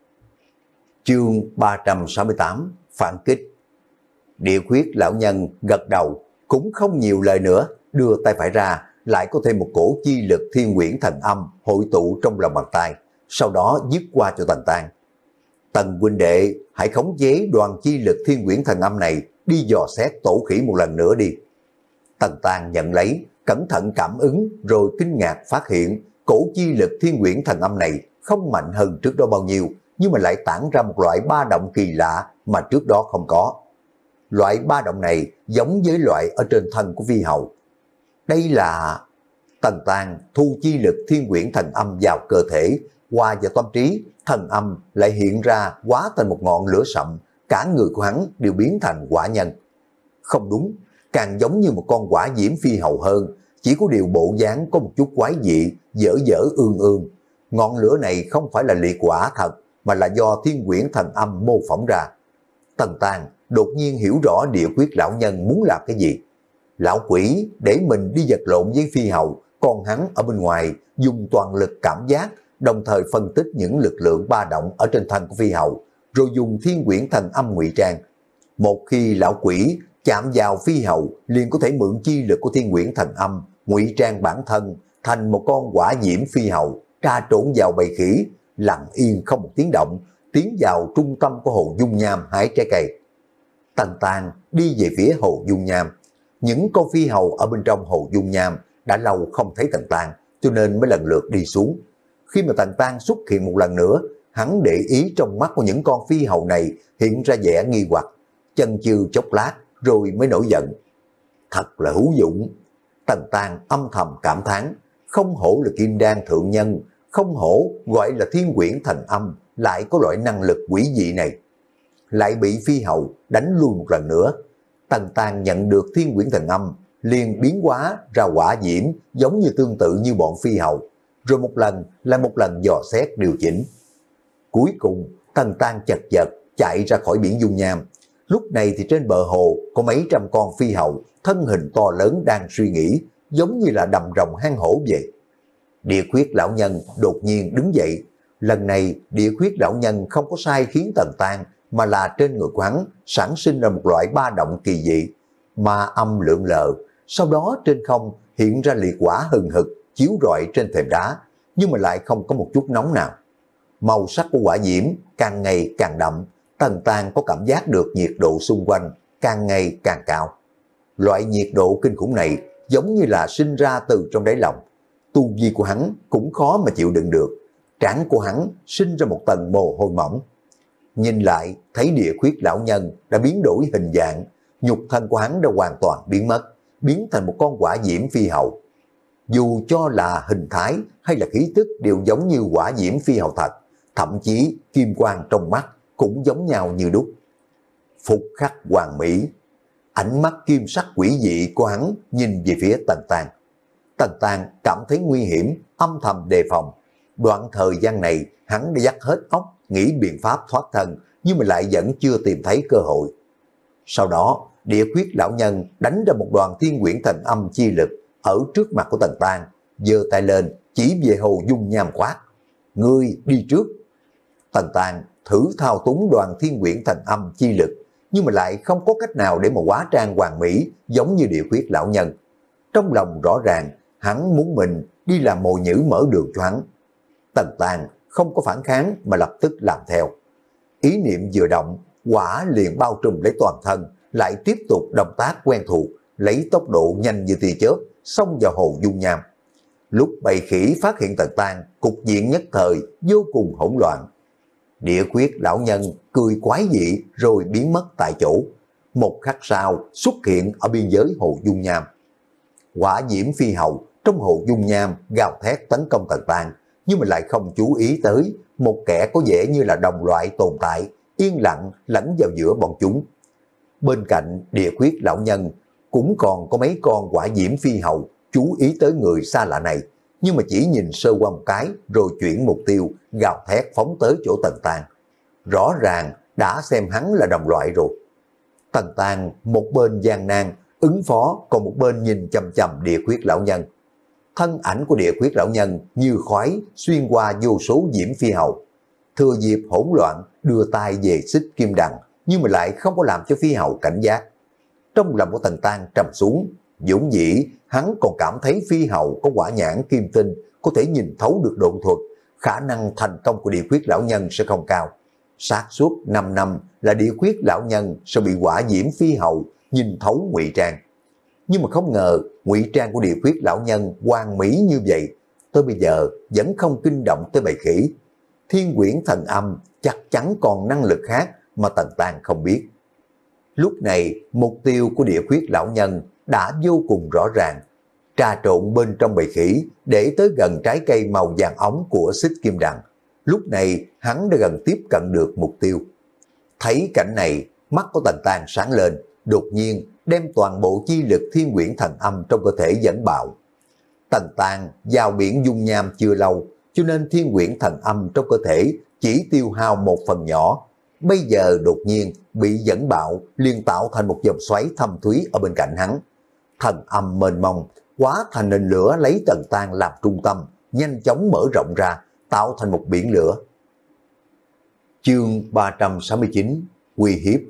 Chương ba trăm sáu mươi tám Phản kích. Địa khuyết lão nhân gật đầu, cũng không nhiều lời nữa, đưa tay phải ra, lại có thêm một cổ chi lực thiên quyển thần âm hội tụ trong lòng bàn tay, sau đó dứt qua cho Tần Tăng. Tần huynh đệ, hãy khống chế đoàn chi lực thiên quyển thần âm này đi dò xét tổ khỉ một lần nữa đi. Tần Tăng nhận lấy, cẩn thận cảm ứng rồi kinh ngạc phát hiện cổ chi lực thiên quyển thần âm này không mạnh hơn trước đó bao nhiêu, nhưng mà lại tản ra một loại ba động kỳ lạ mà trước đó không có. Loại ba động này giống với loại ở trên thân của phi hầu. Đây là... Tần Tăng thu chi lực thiên quyển thần âm vào cơ thể, qua vào tâm trí, thần âm lại hiện ra hóa thành một ngọn lửa sậm, cả người của hắn đều biến thành quả nhân. Không đúng, càng giống như một con quả diễm phi hầu hơn, chỉ có điều bộ dáng có một chút quái dị, dở dở ương ương. Ngọn lửa này không phải là liệt quả thật, mà là do Thiên Quyển Thần Âm mô phỏng ra. Tần Tàng đột nhiên hiểu rõ Địa Khuyết lão nhân muốn làm cái gì. Lão quỷ để mình đi vật lộn với phi hầu, còn hắn ở bên ngoài dùng toàn lực cảm giác, đồng thời phân tích những lực lượng ba động ở trên thân của phi hầu, rồi dùng Thiên Quyển Thần Âm ngụy trang. Một khi lão quỷ chạm vào phi hầu, liền có thể mượn chi lực của Thiên Quyển Thần Âm, ngụy trang bản thân thành một con hỏa diễm phi hầu, tra trộn vào bầy khỉ, lặng yên không một tiếng động, tiến vào trung tâm của hồ dung nham hái trái cây. Tần Tàng đi về phía hồ dung nham. Những con phi hầu ở bên trong hồ dung nham đã lâu không thấy Tần Tàng, cho nên mới lần lượt đi xuống. Khi mà Tần Tàng xuất hiện một lần nữa, hắn để ý trong mắt của những con phi hầu này hiện ra vẻ nghi hoặc, chần chừ chốc lát rồi mới nổi giận. Thật là hữu dụng. Tần Tàng âm thầm cảm thán, không hổ là kim đan thượng nhân, không hổ gọi là Thiên Quyển Thần Âm, lại có loại năng lực quỷ dị này. Lại bị phi hầu đánh lui một lần nữa. Tần Tàng nhận được Thiên Quyển Thần Âm, liền biến hóa ra hỏa diễm giống như tương tự như bọn phi hầu, rồi một lần lại một lần dò xét điều chỉnh. Cuối cùng Tần Tàng chật vật chạy ra khỏi biển dung nham. Lúc này thì trên bờ hồ có mấy trăm con phi hầu, thân hình to lớn đang suy nghĩ, giống như là đầm rồng hang hổ vậy. Địa Khuyết lão nhân đột nhiên đứng dậy. Lần này Địa Khuyết lão nhân không có sai khiến Tần Tàng, mà là trên người của hắn sản sinh ra một loại ba động kỳ dị, ma âm lượn lờ. Sau đó trên không hiện ra liệt quả hừng hực chiếu rọi trên thềm đá, nhưng mà lại không có một chút nóng nào. Màu sắc của quả diễm càng ngày càng đậm, Tần Tàng có cảm giác được nhiệt độ xung quanh càng ngày càng cao. Loại nhiệt độ kinh khủng này giống như là sinh ra từ trong đáy lòng. Tu vi của hắn cũng khó mà chịu đựng được. Trán của hắn sinh ra một tầng mồ hôi mỏng. Nhìn lại thấy Địa Khuyết lão nhân đã biến đổi hình dạng, nhục thân của hắn đã hoàn toàn biến mất, biến thành một con hỏa diễm phi hầu. Dù cho là hình thái hay là khí tức đều giống như hỏa diễm phi hầu thật, thậm chí kim quang trong mắt cũng giống nhau như đúc. Phục khắc hoàn mỹ. Ánh mắt kim sắc quỷ dị của hắn nhìn về phía Tần Tàng. Tần Tàng cảm thấy nguy hiểm, âm thầm đề phòng. Đoạn thời gian này hắn đã dắt hết óc nghĩ biện pháp thoát thân, nhưng mà lại vẫn chưa tìm thấy cơ hội. Sau đó Địa Khuyết lão nhân đánh ra một đoàn Thiên Quyển Thần Âm chi lực ở trước mặt của Tần Tàng, giơ tay lên chỉ về hồ dung nham quát: Ngươi đi trước. Tần Tàng thử thao túng đoàn Thiên Quyển Thần Âm chi lực, nhưng mà lại không có cách nào để mà hóa trang hoàn mỹ giống như Địa Khuyết lão nhân. Trong lòng rõ ràng hắn muốn mình đi làm mồi nhử mở đường cho hắn. Tần Tàng không có phản kháng mà lập tức làm theo. Ý niệm vừa động, quả liền bao trùm lấy toàn thân, lại tiếp tục động tác quen thuộc, lấy tốc độ nhanh như tia chớp xông vào hồ dung nham. Lúc bầy khỉ phát hiện Tần Tàng, cục diện nhất thời vô cùng hỗn loạn. Địa Khuyết lão nhân cười quái dị rồi biến mất tại chỗ. Một khắc sau xuất hiện ở biên giới hồ dung nham. Hỏa diễm phi hầu trong hồ dung nham gào thét tấn công Tần Tàng, nhưng mà lại không chú ý tới một kẻ có vẻ như là đồng loại tồn tại, yên lặng lẫn vào giữa bọn chúng. Bên cạnh Địa Khuyết lão nhân cũng còn có mấy con hỏa diễm phi hầu chú ý tới người xa lạ này, nhưng mà chỉ nhìn sơ qua một cái rồi chuyển mục tiêu, gào thét phóng tới chỗ Tần Tàng. Rõ ràng đã xem hắn là đồng loại rồi. Tần Tàng một bên gian nan ứng phó, còn một bên nhìn chằm chằm Địa Khuyết lão nhân. Thân ảnh của Địa Khuyết lão nhân như khói xuyên qua vô số diễm phi hầu. Thừa dịp hỗn loạn đưa tay về xích kim đằng, nhưng mà lại không có làm cho phi hầu cảnh giác. Trong lòng của Tần Tàng trầm xuống, dũng dĩ hắn còn cảm thấy phi hầu có quả nhãn kim tinh, có thể nhìn thấu được độn thuật, khả năng thành công của Địa Khuyết lão nhân sẽ không cao. Xác suất năm năm là Địa Khuyết lão nhân sẽ bị hỏa diễm phi hầu nhìn thấu ngụy trang. Nhưng mà không ngờ ngụy trang của Địa Khuyết lão nhân hoàn mỹ như vậy, tới bây giờ vẫn không kinh động tới bầy khỉ. Thiên Quyển Thần Âm chắc chắn còn năng lực khác mà Tần Tàng không biết. Lúc này mục tiêu của Địa Khuyết lão nhân đã vô cùng rõ ràng, trà trộn bên trong bầy khỉ để tới gần trái cây màu vàng óng của xích kim đằng. Lúc này hắn đã gần tiếp cận được mục tiêu. Thấy cảnh này, mắt của Tần Tàng sáng lên, đột nhiên đem toàn bộ chi lực Thiên Quyển Thần Âm trong cơ thể dẫn bạo, Tần Tàng vào biển dung nham chưa lâu, cho nên thiên quyển thần âm trong cơ thể chỉ tiêu hao một phần nhỏ. Bây giờ đột nhiên bị dẫn bạo, liền tạo thành một vòng xoáy thâm thúy ở bên cạnh hắn. Thần âm mênh mông, hóa thành nền lửa lấy Tần Tàng làm trung tâm, nhanh chóng mở rộng ra, tạo thành một biển lửa. Chương ba trăm sáu mươi chín, uy hiếp.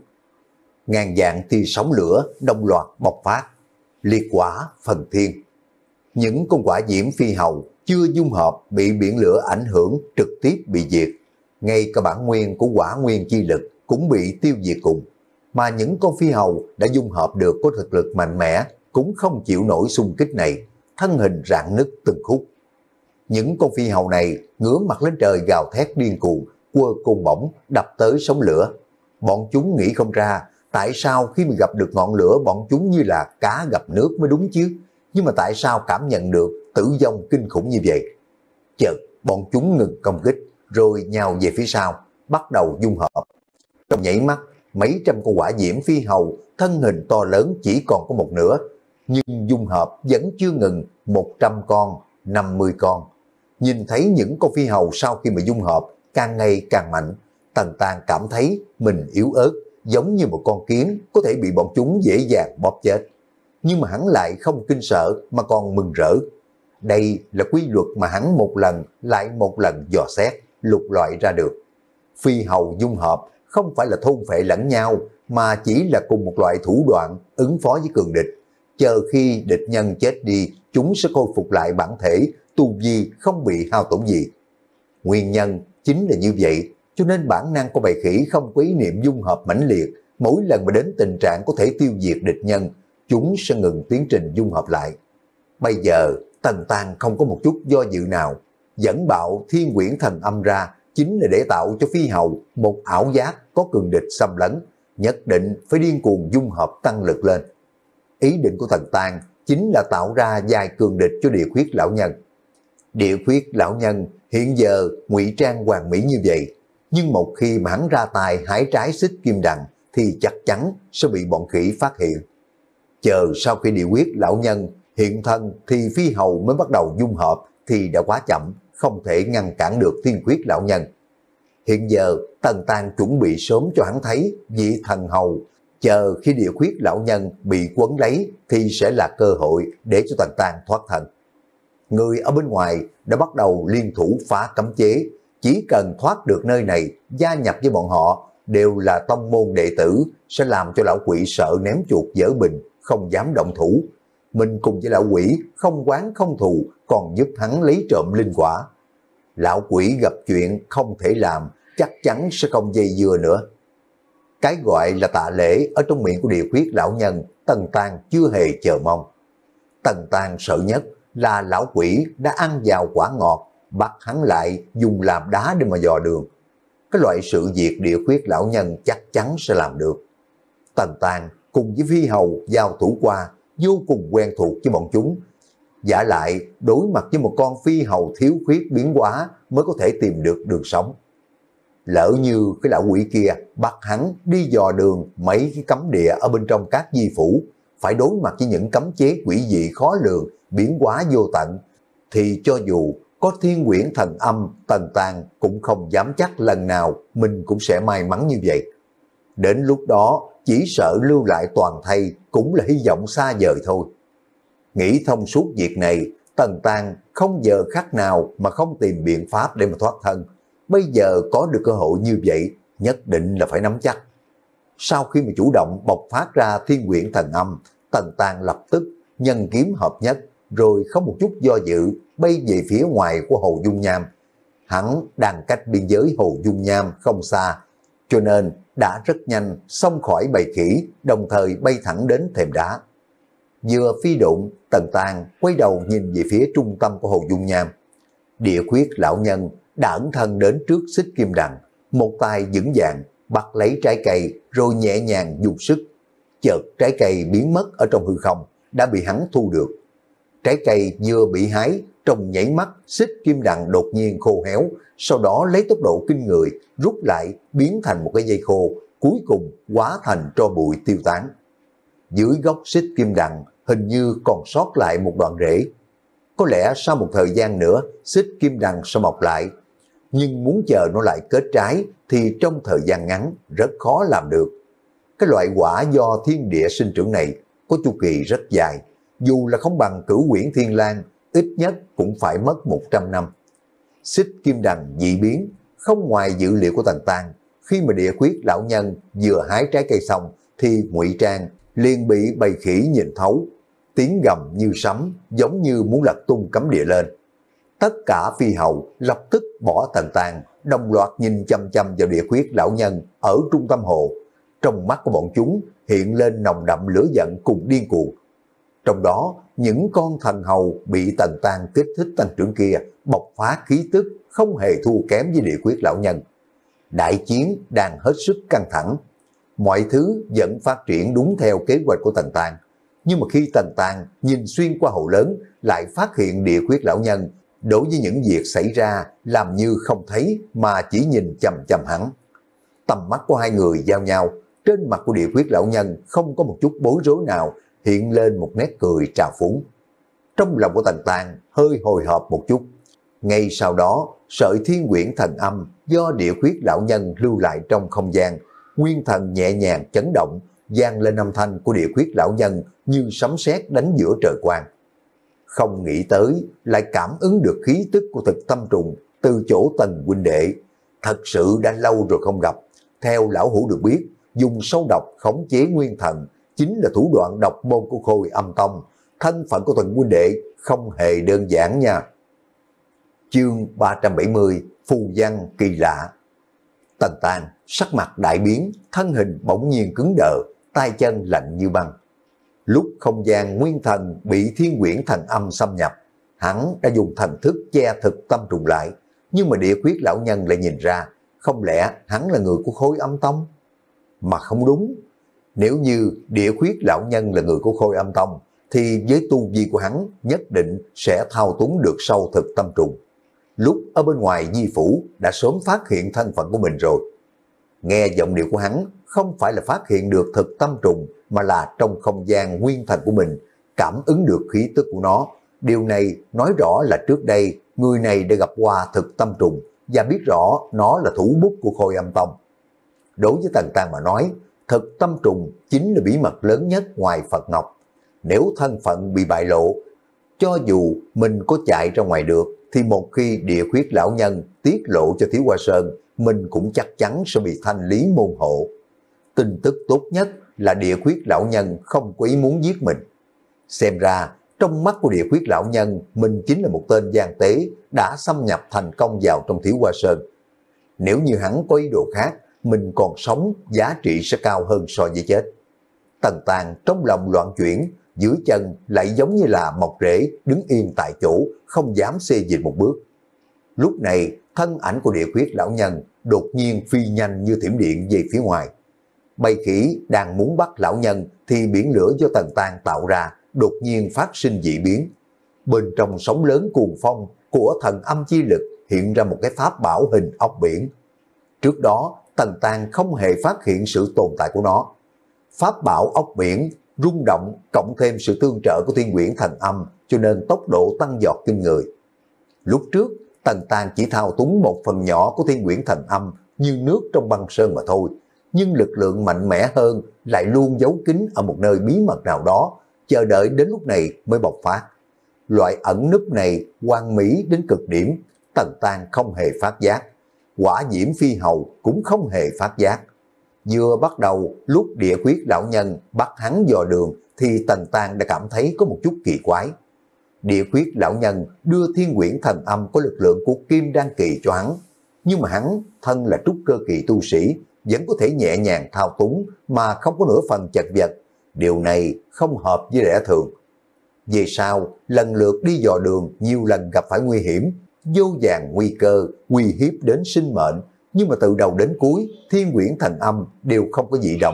Ngàn vạn tia sóng lửa đồng loạt bộc phát, liệt quả phần thiên. Những con quả diễm phi hầu chưa dung hợp bị biển lửa ảnh hưởng trực tiếp bị diệt. Ngay cả bản nguyên của quả nguyên chi lực cũng bị tiêu diệt cùng. Mà những con phi hầu đã dung hợp được có thực lực mạnh mẽ cũng không chịu nổi xung kích này, thân hình rạn nứt từng khúc. Những con phi hầu này ngửa mặt lên trời gào thét điên cuồng, quơ côn bổng đập tới sóng lửa. Bọn chúng nghĩ không ra tại sao khi mình gặp được ngọn lửa bọn chúng như là cá gặp nước mới đúng chứ. Nhưng mà tại sao cảm nhận được tử vong kinh khủng như vậy? Chợt bọn chúng ngừng công kích rồi nhào về phía sau, bắt đầu dung hợp. Trong nhảy mắt, mấy trăm con quả diễm phi hầu thân hình to lớn chỉ còn có một nửa, nhưng dung hợp vẫn chưa ngừng. Một trăm con, năm mươi con. Nhìn thấy những con phi hầu sau khi mà dung hợp càng ngày càng mạnh, Tần Tàng cảm thấy mình yếu ớt, giống như một con kiến có thể bị bọn chúng dễ dàng bóp chết. Nhưng mà hắn lại không kinh sợ mà còn mừng rỡ. Đây là quy luật mà hắn một lần lại một lần dò xét, lục loại ra được. Phi hầu dung hợp không phải là thôn phệ lẫn nhau, mà chỉ là cùng một loại thủ đoạn ứng phó với cường địch. Chờ khi địch nhân chết đi, chúng sẽ khôi phục lại bản thể, tu vi không bị hao tổn gì. Nguyên nhân chính là như vậy, cho nên bản năng của bầy khỉ không có ý niệm dung hợp mãnh liệt. Mỗi lần mà đến tình trạng có thể tiêu diệt địch nhân, chúng sẽ ngừng tiến trình dung hợp lại. Bây giờ, Tần Tàng không có một chút do dự nào, dẫn bạo thiên quyển thần âm ra, chính là để tạo cho phi hầu một ảo giác có cường địch xâm lấn, nhất định phải điên cuồng dung hợp tăng lực lên. Ý định của Tần Tàng chính là tạo ra vài cường địch cho địa khuyết lão nhân. Địa khuyết lão nhân hiện giờ ngụy trang hoàn mỹ như vậy, nhưng một khi mà hắn ra tài hái trái xích kim đằng thì chắc chắn sẽ bị bọn khỉ phát hiện. Chờ sau khi địa quyết lão nhân hiện thân thì phi hầu mới bắt đầu dung hợp thì đã quá chậm, không thể ngăn cản được thiên quyết lão nhân. Hiện giờ Tần Tàng chuẩn bị sớm cho hắn thấy vị thần hầu, chờ khi địa quyết lão nhân bị quấn lấy thì sẽ là cơ hội để cho Tần Tàng thoát thân. Người ở bên ngoài đã bắt đầu liên thủ phá cấm chế, chỉ cần thoát được nơi này, gia nhập với bọn họ đều là tông môn đệ tử, sẽ làm cho lão quỷ sợ ném chuột dở bình, không dám động thủ. Mình cùng với lão quỷ không oán không thù, còn giúp hắn lấy trộm linh quả. Lão quỷ gặp chuyện không thể làm, chắc chắn sẽ không dây dưa nữa. Cái gọi là tạ lễ ở trong miệng của địa khuyết lão nhân, Tần Tàng chưa hề chờ mong. Tần Tàng sợ nhất là lão quỷ đã ăn vào quả ngọt, bắt hắn lại dùng làm đá để mà dò đường. Cái loại sự việc địa khuyết lão nhân chắc chắn sẽ làm được. Tần Tàng cùng với phi hầu giao thủ qua, vô cùng quen thuộc với bọn chúng. Giả lại đối mặt với một con phi hầu thiếu khuyết biến hóa mới có thể tìm được đường sống. Lỡ như cái lão quỷ kia bắt hắn đi dò đường mấy cái cấm địa ở bên trong các di phủ, phải đối mặt với những cấm chế quỷ dị khó lường, biến hóa vô tận, thì cho dù có thiên quyển thần âm, Tần Tàng cũng không dám chắc lần nào mình cũng sẽ may mắn như vậy. Đến lúc đó chỉ sợ lưu lại toàn thây cũng là hy vọng xa vời thôi. Nghĩ thông suốt việc này, Tần Tàng không giờ khắc nào mà không tìm biện pháp để mà thoát thân. Bây giờ có được cơ hội như vậy, nhất định là phải nắm chắc. Sau khi mà chủ động bộc phát ra thiên quyển thần âm, Tần Tàng lập tức nhân kiếm hợp nhất, rồi không một chút do dự bay về phía ngoài của Hồ Dung Nham. Hắn đang cách biên giới Hồ Dung Nham không xa, cho nên đã rất nhanh xông khỏi bầy khỉ, đồng thời bay thẳng đến thềm đá. Vừa phi đụng, Tần Tàng quay đầu nhìn về phía trung tâm của Hồ Dung Nham. Địa khuyết lão nhân đã ẩn thân đến trước xích kim đằng, một tay vững vàng bắt lấy trái cây rồi nhẹ nhàng dùng sức. Chợt trái cây biến mất ở trong hư không, đã bị hắn thu được. Trái cây vừa bị hái, trong nhảy mắt xích kim đằng đột nhiên khô héo, sau đó lấy tốc độ kinh người rút lại biến thành một cái dây khô, cuối cùng hóa thành tro bụi tiêu tán. Dưới gốc xích kim đằng hình như còn sót lại một đoạn rễ. có lẽ sau một thời gian nữa xích kim đằng sẽ mọc lại. Nhưng muốn chờ nó lại kết trái thì trong thời gian ngắn rất khó làm được. Cái loại quả do thiên địa sinh trưởng này có chu kỳ rất dài, dù là không bằng Cửu Uyển Thiên Lang, ít nhất cũng phải mất một trăm năm. Xích kim đằng dị biến, không ngoài dự liệu của Tần Tang, khi mà Địa Khuyết lão nhân vừa hái trái cây xong thì Ngụy Trang liền bị bầy khỉ nhìn thấu, tiếng gầm như sấm, giống như muốn lật tung cấm địa lên. Tất cả phi hầu lập tức bỏ Tần Tang, đồng loạt nhìn chăm chăm vào Địa Khuyết lão nhân ở trung tâm hồ. Trong mắt của bọn chúng hiện lên nồng đậm lửa giận cùng điên cuồng. Trong đó, những con thần hầu bị Tần Tang kích thích tăng trưởng kia bộc phát khí tức không hề thua kém với Địa Khuyết lão nhân. Đại chiến đang hết sức căng thẳng. Mọi thứ vẫn phát triển đúng theo kế hoạch của Tần Tang. Nhưng mà khi Tần Tang nhìn xuyên qua hồ lớn, lại phát hiện Địa Khuyết lão nhân đối với những việc xảy ra làm như không thấy mà chỉ nhìn chằm chằm hắn. Tầm mắt của hai người giao nhau, trên mặt của Địa Khuyết lão nhân không có một chút bối rối nào, hiện lên một nét cười trào phúng. Trong lòng của Tần Tang hơi hồi hộp một chút. Ngay sau đó, sợi thiên quyển thần âm do Địa Khuyết lão nhân lưu lại trong không gian, nguyên thần nhẹ nhàng chấn động, vang lên âm thanh của Địa Khuyết lão nhân như sấm sét đánh giữa trời quang. Không nghĩ tới lại cảm ứng được khí tức của thực tâm trùng từ chỗ Tần huynh đệ. Thật sự đã lâu rồi không gặp. Theo lão hủ được biết, dùng sâu độc khống chế nguyên thần chính là thủ đoạn độc môn của Khôi Âm Tông. Thân phận của Tần huynh đệ không hề đơn giản nha. Chương ba trăm bảy mươi, phù văn kỳ lạ. Tần Tang sắc mặt đại biến, thân hình bỗng nhiên cứng đờ, tay chân lạnh như băng. Lúc không gian nguyên thần bị thiên quyển thần âm xâm nhập, hắn đã dùng thần thức che thực tâm trùng lại, nhưng mà Địa Khuyết lão nhân lại nhìn ra, không lẽ hắn là người của Khôi Âm Tông? Mà không đúng, nếu như Địa Khuyết lão nhân là người của Khôi Âm Tông, thì với tu vi của hắn nhất định sẽ thao túng được sâu thực tâm trùng. Lúc ở bên ngoài di phủ đã sớm phát hiện thân phận của mình rồi. Nghe giọng điệu của hắn không phải là phát hiện được thực tâm trùng, mà là trong không gian nguyên thần của mình cảm ứng được khí tức của nó. Điều này nói rõ là trước đây người này đã gặp qua thực tâm trùng và biết rõ nó là thủ bút của Khôi Âm Tông. Đối với Tần Tang mà nói, thực tâm trùng chính là bí mật lớn nhất ngoài Phật Ngọc. Nếu thân phận bị bại lộ, cho dù mình có chạy ra ngoài được, thì một khi Địa Khuyết lão nhân tiết lộ cho Thiếu Hoa Sơn, mình cũng chắc chắn sẽ bị thanh lý môn hộ. Tin tức tốt nhất là Địa Khuyết lão nhân không có ý muốn giết mình. Xem ra, trong mắt của Địa Khuyết lão nhân, mình chính là một tên gian tế đã xâm nhập thành công vào trong Thiếu Hoa Sơn. Nếu như hắn có ý đồ khác, mình còn sống giá trị sẽ cao hơn so với chết. Tần Tang trong lòng loạn chuyển, dưới chân lại giống như là mọc rễ đứng yên tại chỗ, không dám xê dịch một bước. Lúc này, thân ảnh của Địa Khuyết lão nhân đột nhiên phi nhanh như thiểm điện về phía ngoài. Bầy khỉ đang muốn bắt lão nhân thì biển lửa do Tần Tang tạo ra đột nhiên phát sinh dị biến. Bên trong sóng lớn cuồng phong của thần âm chi lực hiện ra một cái pháp bảo hình ốc biển. Trước đó, Tần Tang không hề phát hiện sự tồn tại của nó. Pháp bảo ốc biển rung động cộng thêm sự tương trợ của thiên quyển thần âm, cho nên tốc độ tăng vọt kinh người. Lúc trước, Tần Tang chỉ thao túng một phần nhỏ của thiên quyển thần âm như nước trong băng sơn mà thôi, nhưng lực lượng mạnh mẽ hơn lại luôn giấu kín ở một nơi bí mật nào đó, chờ đợi đến lúc này mới bộc phát. Loại ẩn núp này hoàn mỹ đến cực điểm, Tần Tang không hề phát giác. Quả Diễm Phi Hầu cũng không hề phát giác. Vừa bắt đầu, lúc Địa Khuyết lão nhân bắt hắn dò đường, thì Tần Tang đã cảm thấy có một chút kỳ quái. Địa Khuyết lão nhân đưa thiên quyển thần âm có lực lượng của Kim Đan Kỳ cho hắn, nhưng mà hắn thân là trúc cơ kỳ tu sĩ, vẫn có thể nhẹ nhàng thao túng mà không có nửa phần chật vật. Điều này không hợp với lẽ thường. Về sau, lần lượt đi dò đường nhiều lần gặp phải nguy hiểm, vô vàn nguy cơ, uy hiếp đến sinh mệnh, nhưng mà từ đầu đến cuối, thiên quyển thần âm đều không có dị động.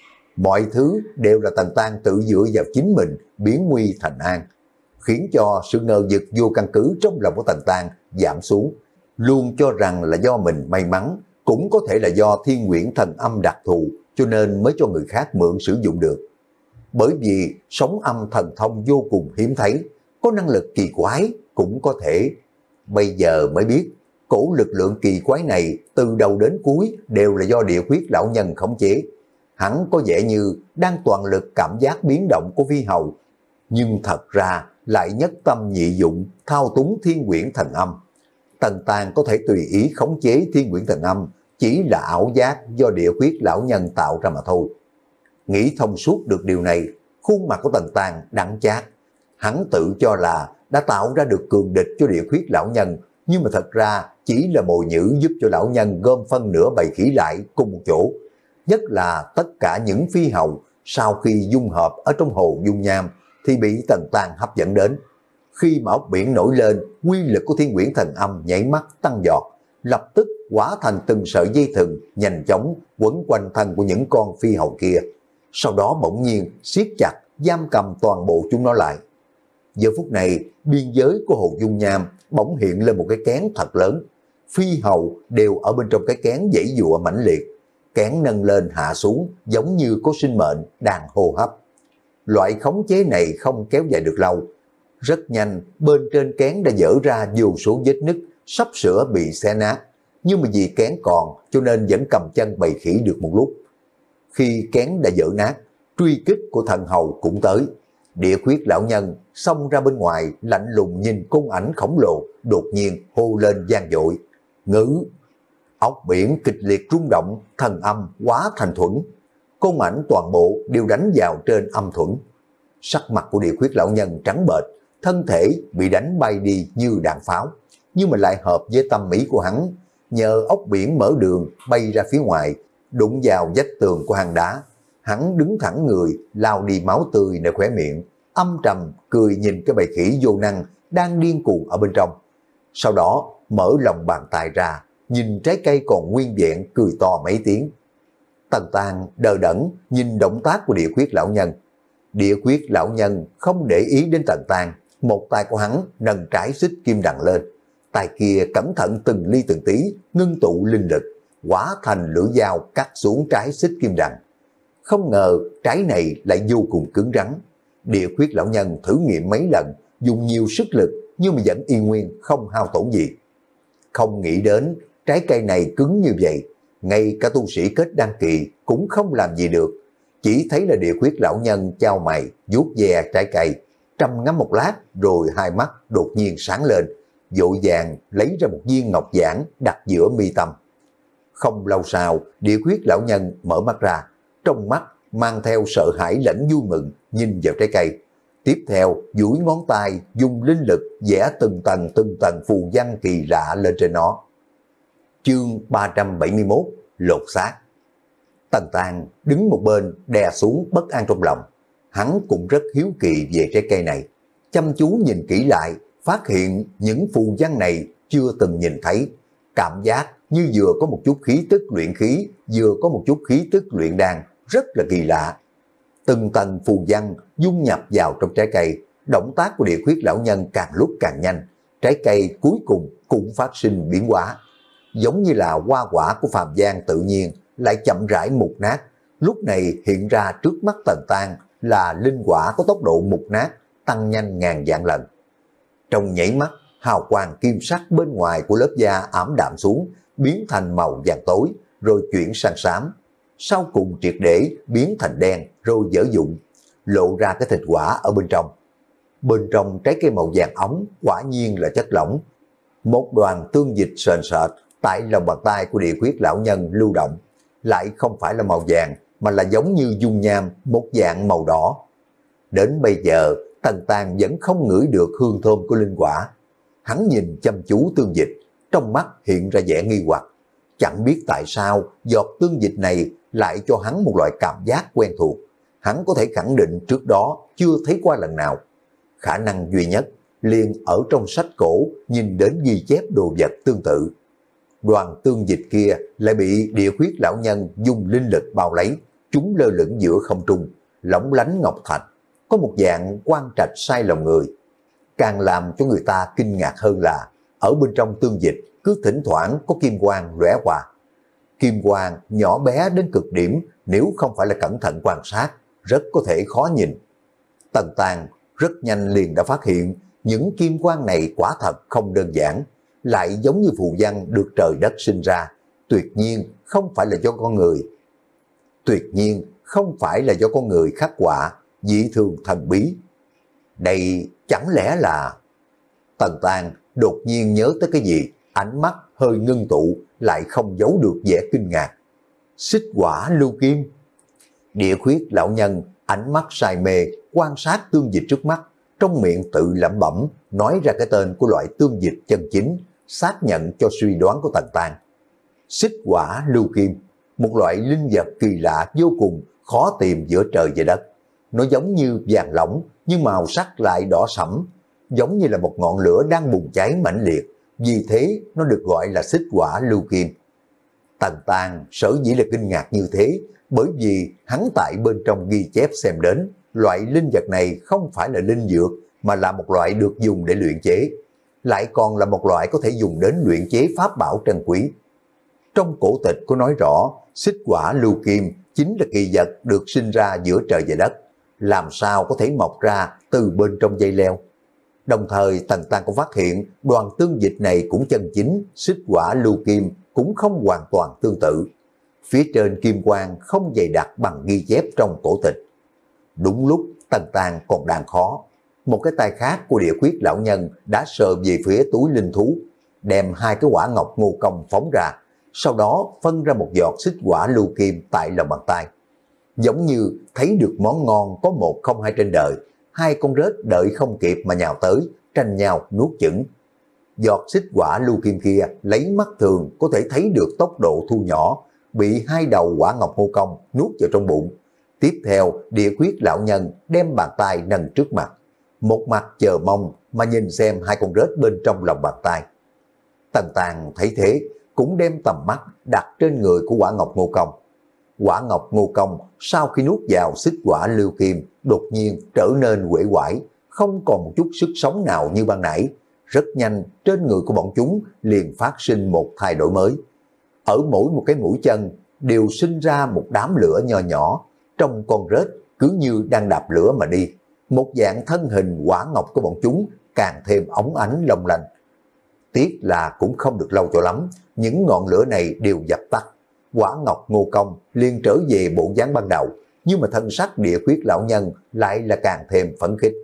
Mọi thứ đều là Tần Tang tự dựa vào chính mình biến nguy thành an, khiến cho sự ngờ vực vô căn cứ trong lòng của Tần Tang giảm xuống. Luôn cho rằng là do mình may mắn, cũng có thể là do thiên quyển thần âm đặc thù, cho nên mới cho người khác mượn sử dụng được. Bởi vì sóng âm thần thông vô cùng hiếm thấy, có năng lực kỳ quái cũng có thể. Bây giờ mới biết, cổ lực lượng kỳ quái này từ đầu đến cuối đều là do địa khuyết lão nhân khống chế. Hắn có vẻ như đang toàn lực cảm giác biến động của phi hầu, nhưng thật ra lại nhất tâm nhị dụng thao túng thiên quyển thần âm. Tần Tàng có thể tùy ý khống chế thiên quyển thần âm, chỉ là ảo giác do địa khuyết lão nhân tạo ra mà thôi. Nghĩ thông suốt được điều này, khuôn mặt của Tần Tàng đắng chát. Hắn tự cho là đã tạo ra được cường địch cho địa khuyết lão nhân, nhưng mà thật ra chỉ là mồi nhữ giúp cho lão nhân gom phân nửa bầy khỉ lại cùng một chỗ. Nhất là tất cả những phi hầu sau khi dung hợp ở trong hồ dung nham thì bị Tần Tàng hấp dẫn đến. Khi mà ốc biển nổi lên, quy lực của thiên quyển thần âm nhảy mắt tăng giọt, lập tức hóa thành từng sợi dây thừng nhanh chóng quấn quanh thân của những con phi hầu kia. Sau đó bỗng nhiên siết chặt, giam cầm toàn bộ chúng nó lại. Giờ phút này, biên giới của hồ dung nham bỗng hiện lên một cái kén thật lớn. Phi hầu đều ở bên trong cái kén giãy giụa mãnh liệt. Kén nâng lên hạ xuống giống như có sinh mệnh đang hô hấp. Loại khống chế này không kéo dài được lâu. Rất nhanh, bên trên kén đã dở ra vô số vết nứt, sắp sửa bị xé nát. Nhưng mà vì kén còn, cho nên vẫn cầm chân bầy khỉ được một lúc. Khi kén đã dở nát, truy kích của thần hầu cũng tới. Địa khuyết lão nhân xông ra bên ngoài, lạnh lùng nhìn cung ảnh khổng lồ, đột nhiên hô lên gian dội. Ngữ! Ốc biển kịch liệt rung động, thần âm hóa thành thuẫn. Cung ảnh toàn bộ đều đánh vào trên âm thuẫn. Sắc mặt của địa khuyết lão nhân trắng bệch, thân thể bị đánh bay đi như đạn pháo, nhưng mà lại hợp với tâm mỹ của hắn. Nhờ ốc biển mở đường bay ra phía ngoài, đụng vào vách tường của hang đá. Hắn đứng thẳng người, lao đi máu tươi nơi khóe miệng, âm trầm cười nhìn cái bầy khỉ vô năng đang điên cuồng ở bên trong. Sau đó mở lòng bàn tay ra, nhìn trái cây còn nguyên vẹn, cười to mấy tiếng. Tần Tàng đờ đẫn nhìn động tác của địa khuyết lão nhân. Địa khuyết lão nhân không để ý đến Tần Tàng, một tay của hắn nâng trái xích kim đằng lên, tay kia cẩn thận từng ly từng tí ngưng tụ linh lực, hóa thành lưỡi dao cắt xuống trái xích kim đằng. Không ngờ trái này lại vô cùng cứng rắn. Địa khuyết lão nhân thử nghiệm mấy lần, dùng nhiều sức lực nhưng mà vẫn y nguyên không hao tổn gì. Không nghĩ đến trái cây này cứng như vậy, ngay cả tu sĩ kết đăng kỳ cũng không làm gì được. Chỉ thấy là địa khuyết lão nhân chau mày, vuốt ve trái cây, trầm ngắm một lát rồi hai mắt đột nhiên sáng lên, vội vàng lấy ra một viên ngọc giản đặt giữa mi tâm. Không lâu sau, địa khuyết lão nhân mở mắt ra, trong mắt mang theo sợ hãi lẫn vui mừng nhìn vào trái cây. Tiếp theo duỗi ngón tay dùng linh lực vẽ từng tầng từng tầng phù văn kỳ lạ lên trên nó. Chương ba trăm bảy mươi mốt, lột xác. Tần Tàng đứng một bên đè xuống bất an trong lòng. Hắn cũng rất hiếu kỳ về trái cây này, chăm chú nhìn kỹ lại, phát hiện những phù văn này chưa từng nhìn thấy. Cảm giác như vừa có một chút khí tức luyện khí, vừa có một chút khí tức luyện đan, rất là kỳ lạ. Từng tầng phù văn dung nhập vào trong trái cây, động tác của địa khuyết lão nhân càng lúc càng nhanh. Trái cây cuối cùng cũng phát sinh biến hóa, giống như là hoa quả của phàm gian tự nhiên lại chậm rãi mục nát. Lúc này hiện ra trước mắt Tần Tàng là linh quả có tốc độ mục nát tăng nhanh ngàn vạn lần. Trong nhảy mắt, hào quang kim sắc bên ngoài của lớp da ảm đạm xuống, biến thành màu vàng tối, rồi chuyển sang xám. Sau cùng triệt để biến thành đen rồi dở dụng, lộ ra cái thịt quả ở bên trong. Bên trong trái cây màu vàng óng quả nhiên là chất lỏng. Một đoàn tương dịch sền sệt tại lòng bàn tay của địa khuyết lão nhân lưu động, lại không phải là màu vàng mà là giống như dung nham, một dạng màu đỏ. Đến bây giờ Tần Tàng vẫn không ngửi được hương thơm của linh quả. Hắn nhìn chăm chú tương dịch, trong mắt hiện ra vẻ nghi hoặc. Chẳng biết tại sao giọt tương dịch này lại cho hắn một loại cảm giác quen thuộc. Hắn có thể khẳng định trước đó chưa thấy qua lần nào. Khả năng duy nhất liền ở trong sách cổ nhìn đến ghi chép đồ vật tương tự. Đoàn tương dịch kia lại bị địa khuyết lão nhân dùng linh lực bao lấy, chúng lơ lửng giữa không trung, lóng lánh ngọc thạch, có một dạng quan trạch sai lòng người. Càng làm cho người ta kinh ngạc hơn là ở bên trong tương dịch cứ thỉnh thoảng có kim quang lóe qua. Kim quang nhỏ bé đến cực điểm, nếu không phải là cẩn thận quan sát, rất có thể khó nhìn. Tần Tàng rất nhanh liền đã phát hiện những kim quang này quả thật không đơn giản, lại giống như phù văn được trời đất sinh ra, tuyệt nhiên không phải là do con người. Tuyệt nhiên không phải là do con người khắc họa, dị thường thần bí. Đây chẳng lẽ là... Tần Tang đột nhiên nhớ tới cái gì, ánh mắt hơi ngưng tụ, lại không giấu được vẻ kinh ngạc. Xích quả lưu kim. Địa khuyết lão nhân ánh mắt say mê quan sát tương dịch trước mắt, trong miệng tự lẩm bẩm nói ra cái tên của loại tương dịch chân chính, xác nhận cho suy đoán của Tần Tang. Xích quả lưu kim, một loại linh vật kỳ lạ vô cùng khó tìm giữa trời và đất. Nó giống như vàng lỏng nhưng màu sắc lại đỏ sẫm, giống như là một ngọn lửa đang bùng cháy mãnh liệt, vì thế nó được gọi là xích quả lưu kim. Tần Tang sở dĩ là kinh ngạc như thế, bởi vì hắn tại bên trong ghi chép xem đến, loại linh vật này không phải là linh dược, mà là một loại được dùng để luyện chế, lại còn là một loại có thể dùng đến luyện chế pháp bảo trân quý. Trong cổ tịch có nói rõ, xích quả lưu kim chính là kỳ vật được sinh ra giữa trời và đất, làm sao có thể mọc ra từ bên trong dây leo. Đồng thời Tần Tang cũng phát hiện đoàn tương dịch này cũng chân chính, xích quả lưu kim cũng không hoàn toàn tương tự. Phía trên kim quang không dày đặc bằng ghi chép trong cổ tịch. Đúng lúc Tần Tang còn đang khó, một cái tay khác của địa khuyết lão nhân đã sờ về phía túi linh thú, đem hai cái quả ngọc ngô công phóng ra, sau đó phân ra một giọt xích quả lưu kim tại lòng bàn tay. Giống như thấy được món ngon có một không hai trên đời, hai con rết đợi không kịp mà nhào tới, tranh nhau nuốt chửng. Giọt xích quả lưu kim kia lấy mắt thường có thể thấy được tốc độ thu nhỏ, bị hai đầu quả ngọc ngô công nuốt vào trong bụng. Tiếp theo, địa khuyết lão nhân đem bàn tay nâng trước mặt, một mặt chờ mong mà nhìn xem hai con rết bên trong lòng bàn tay. Tần Tang thấy thế, cũng đem tầm mắt đặt trên người của quả ngọc ngô công. Quả ngọc ngô công sau khi nuốt vào xích quả lưu kim, đột nhiên trở nên uể oải, không còn một chút sức sống nào như ban nãy. Rất nhanh, trên người của bọn chúng liền phát sinh một thay đổi mới. Ở mỗi một cái mũi chân đều sinh ra một đám lửa nho nhỏ, trong con rết cứ như đang đạp lửa mà đi. Một dạng thân hình quả ngọc của bọn chúng càng thêm óng ánh long lanh. Tiếc là cũng không được lâu cho lắm, những ngọn lửa này đều dập tắt. Quả ngọc ngô công liền trở về bộ dáng ban đầu, nhưng mà thân sắc địa khuyết lão nhân lại là càng thêm phấn khích.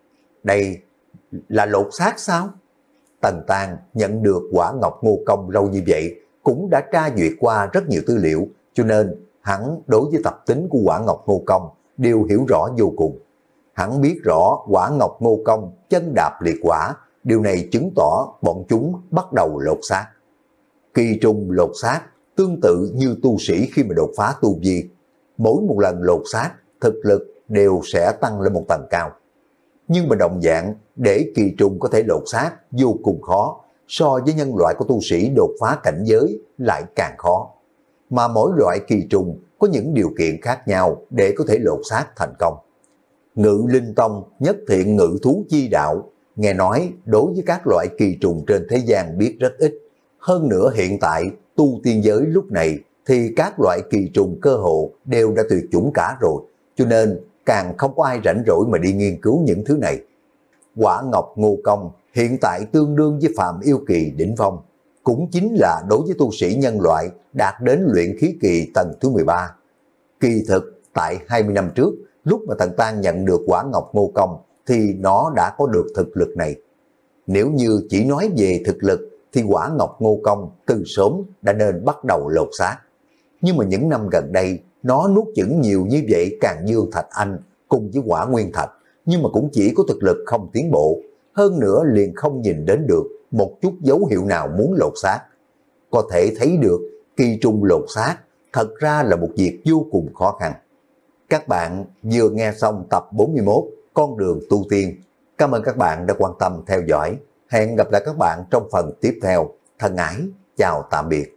Đây là lột xác sao? Tần Tang nhận được quả ngọc ngô công lâu như vậy, cũng đã tra duyệt qua rất nhiều tư liệu, cho nên hắn đối với tập tính của quả ngọc ngô công đều hiểu rõ vô cùng. Hắn biết rõ quả ngọc ngô công chân đạp liệt quả, điều này chứng tỏ bọn chúng bắt đầu lột xác. Kỳ trùng lột xác tương tự như tu sĩ khi mà đột phá tu vi. Mỗi một lần lột xác, thực lực đều sẽ tăng lên một tầng cao. Nhưng mà đồng dạng, để kỳ trùng có thể lột xác vô cùng khó, so với nhân loại của tu sĩ đột phá cảnh giới lại càng khó. Mà mỗi loại kỳ trùng có những điều kiện khác nhau để có thể lột xác thành công. Ngự Linh Tông nhất thiện ngự thú chi đạo, nghe nói đối với các loại kỳ trùng trên thế gian biết rất ít. Hơn nữa hiện tại tu tiên giới lúc này thì các loại kỳ trùng cơ hồ đều đã tuyệt chủng cả rồi, cho nên càng không có ai rảnh rỗi mà đi nghiên cứu những thứ này. Quả ngọc ngô công hiện tại tương đương với phàm yêu kỳ đỉnh phong, cũng chính là đối với tu sĩ nhân loại đạt đến luyện khí kỳ tầng thứ mười ba. Kỳ thực tại hai mươi năm trước, lúc mà Tần Tang nhận được quả ngọc ngô công thì nó đã có được thực lực này. Nếu như chỉ nói về thực lực thì quả ngọc ngô công từ sớm đã nên bắt đầu lột xác. Nhưng mà những năm gần đây, nó nuốt chửng nhiều như vậy càng dương thạch anh cùng với quả nguyên thạch, nhưng mà cũng chỉ có thực lực không tiến bộ, hơn nữa liền không nhìn đến được một chút dấu hiệu nào muốn lột xác. Có thể thấy được kỳ trùng lột xác thật ra là một việc vô cùng khó khăn. Các bạn vừa nghe xong tập bốn mươi mốt Con đường tu tiên. Cảm ơn các bạn đã quan tâm theo dõi. Hẹn gặp lại các bạn trong phần tiếp theo. Thân ái, chào tạm biệt.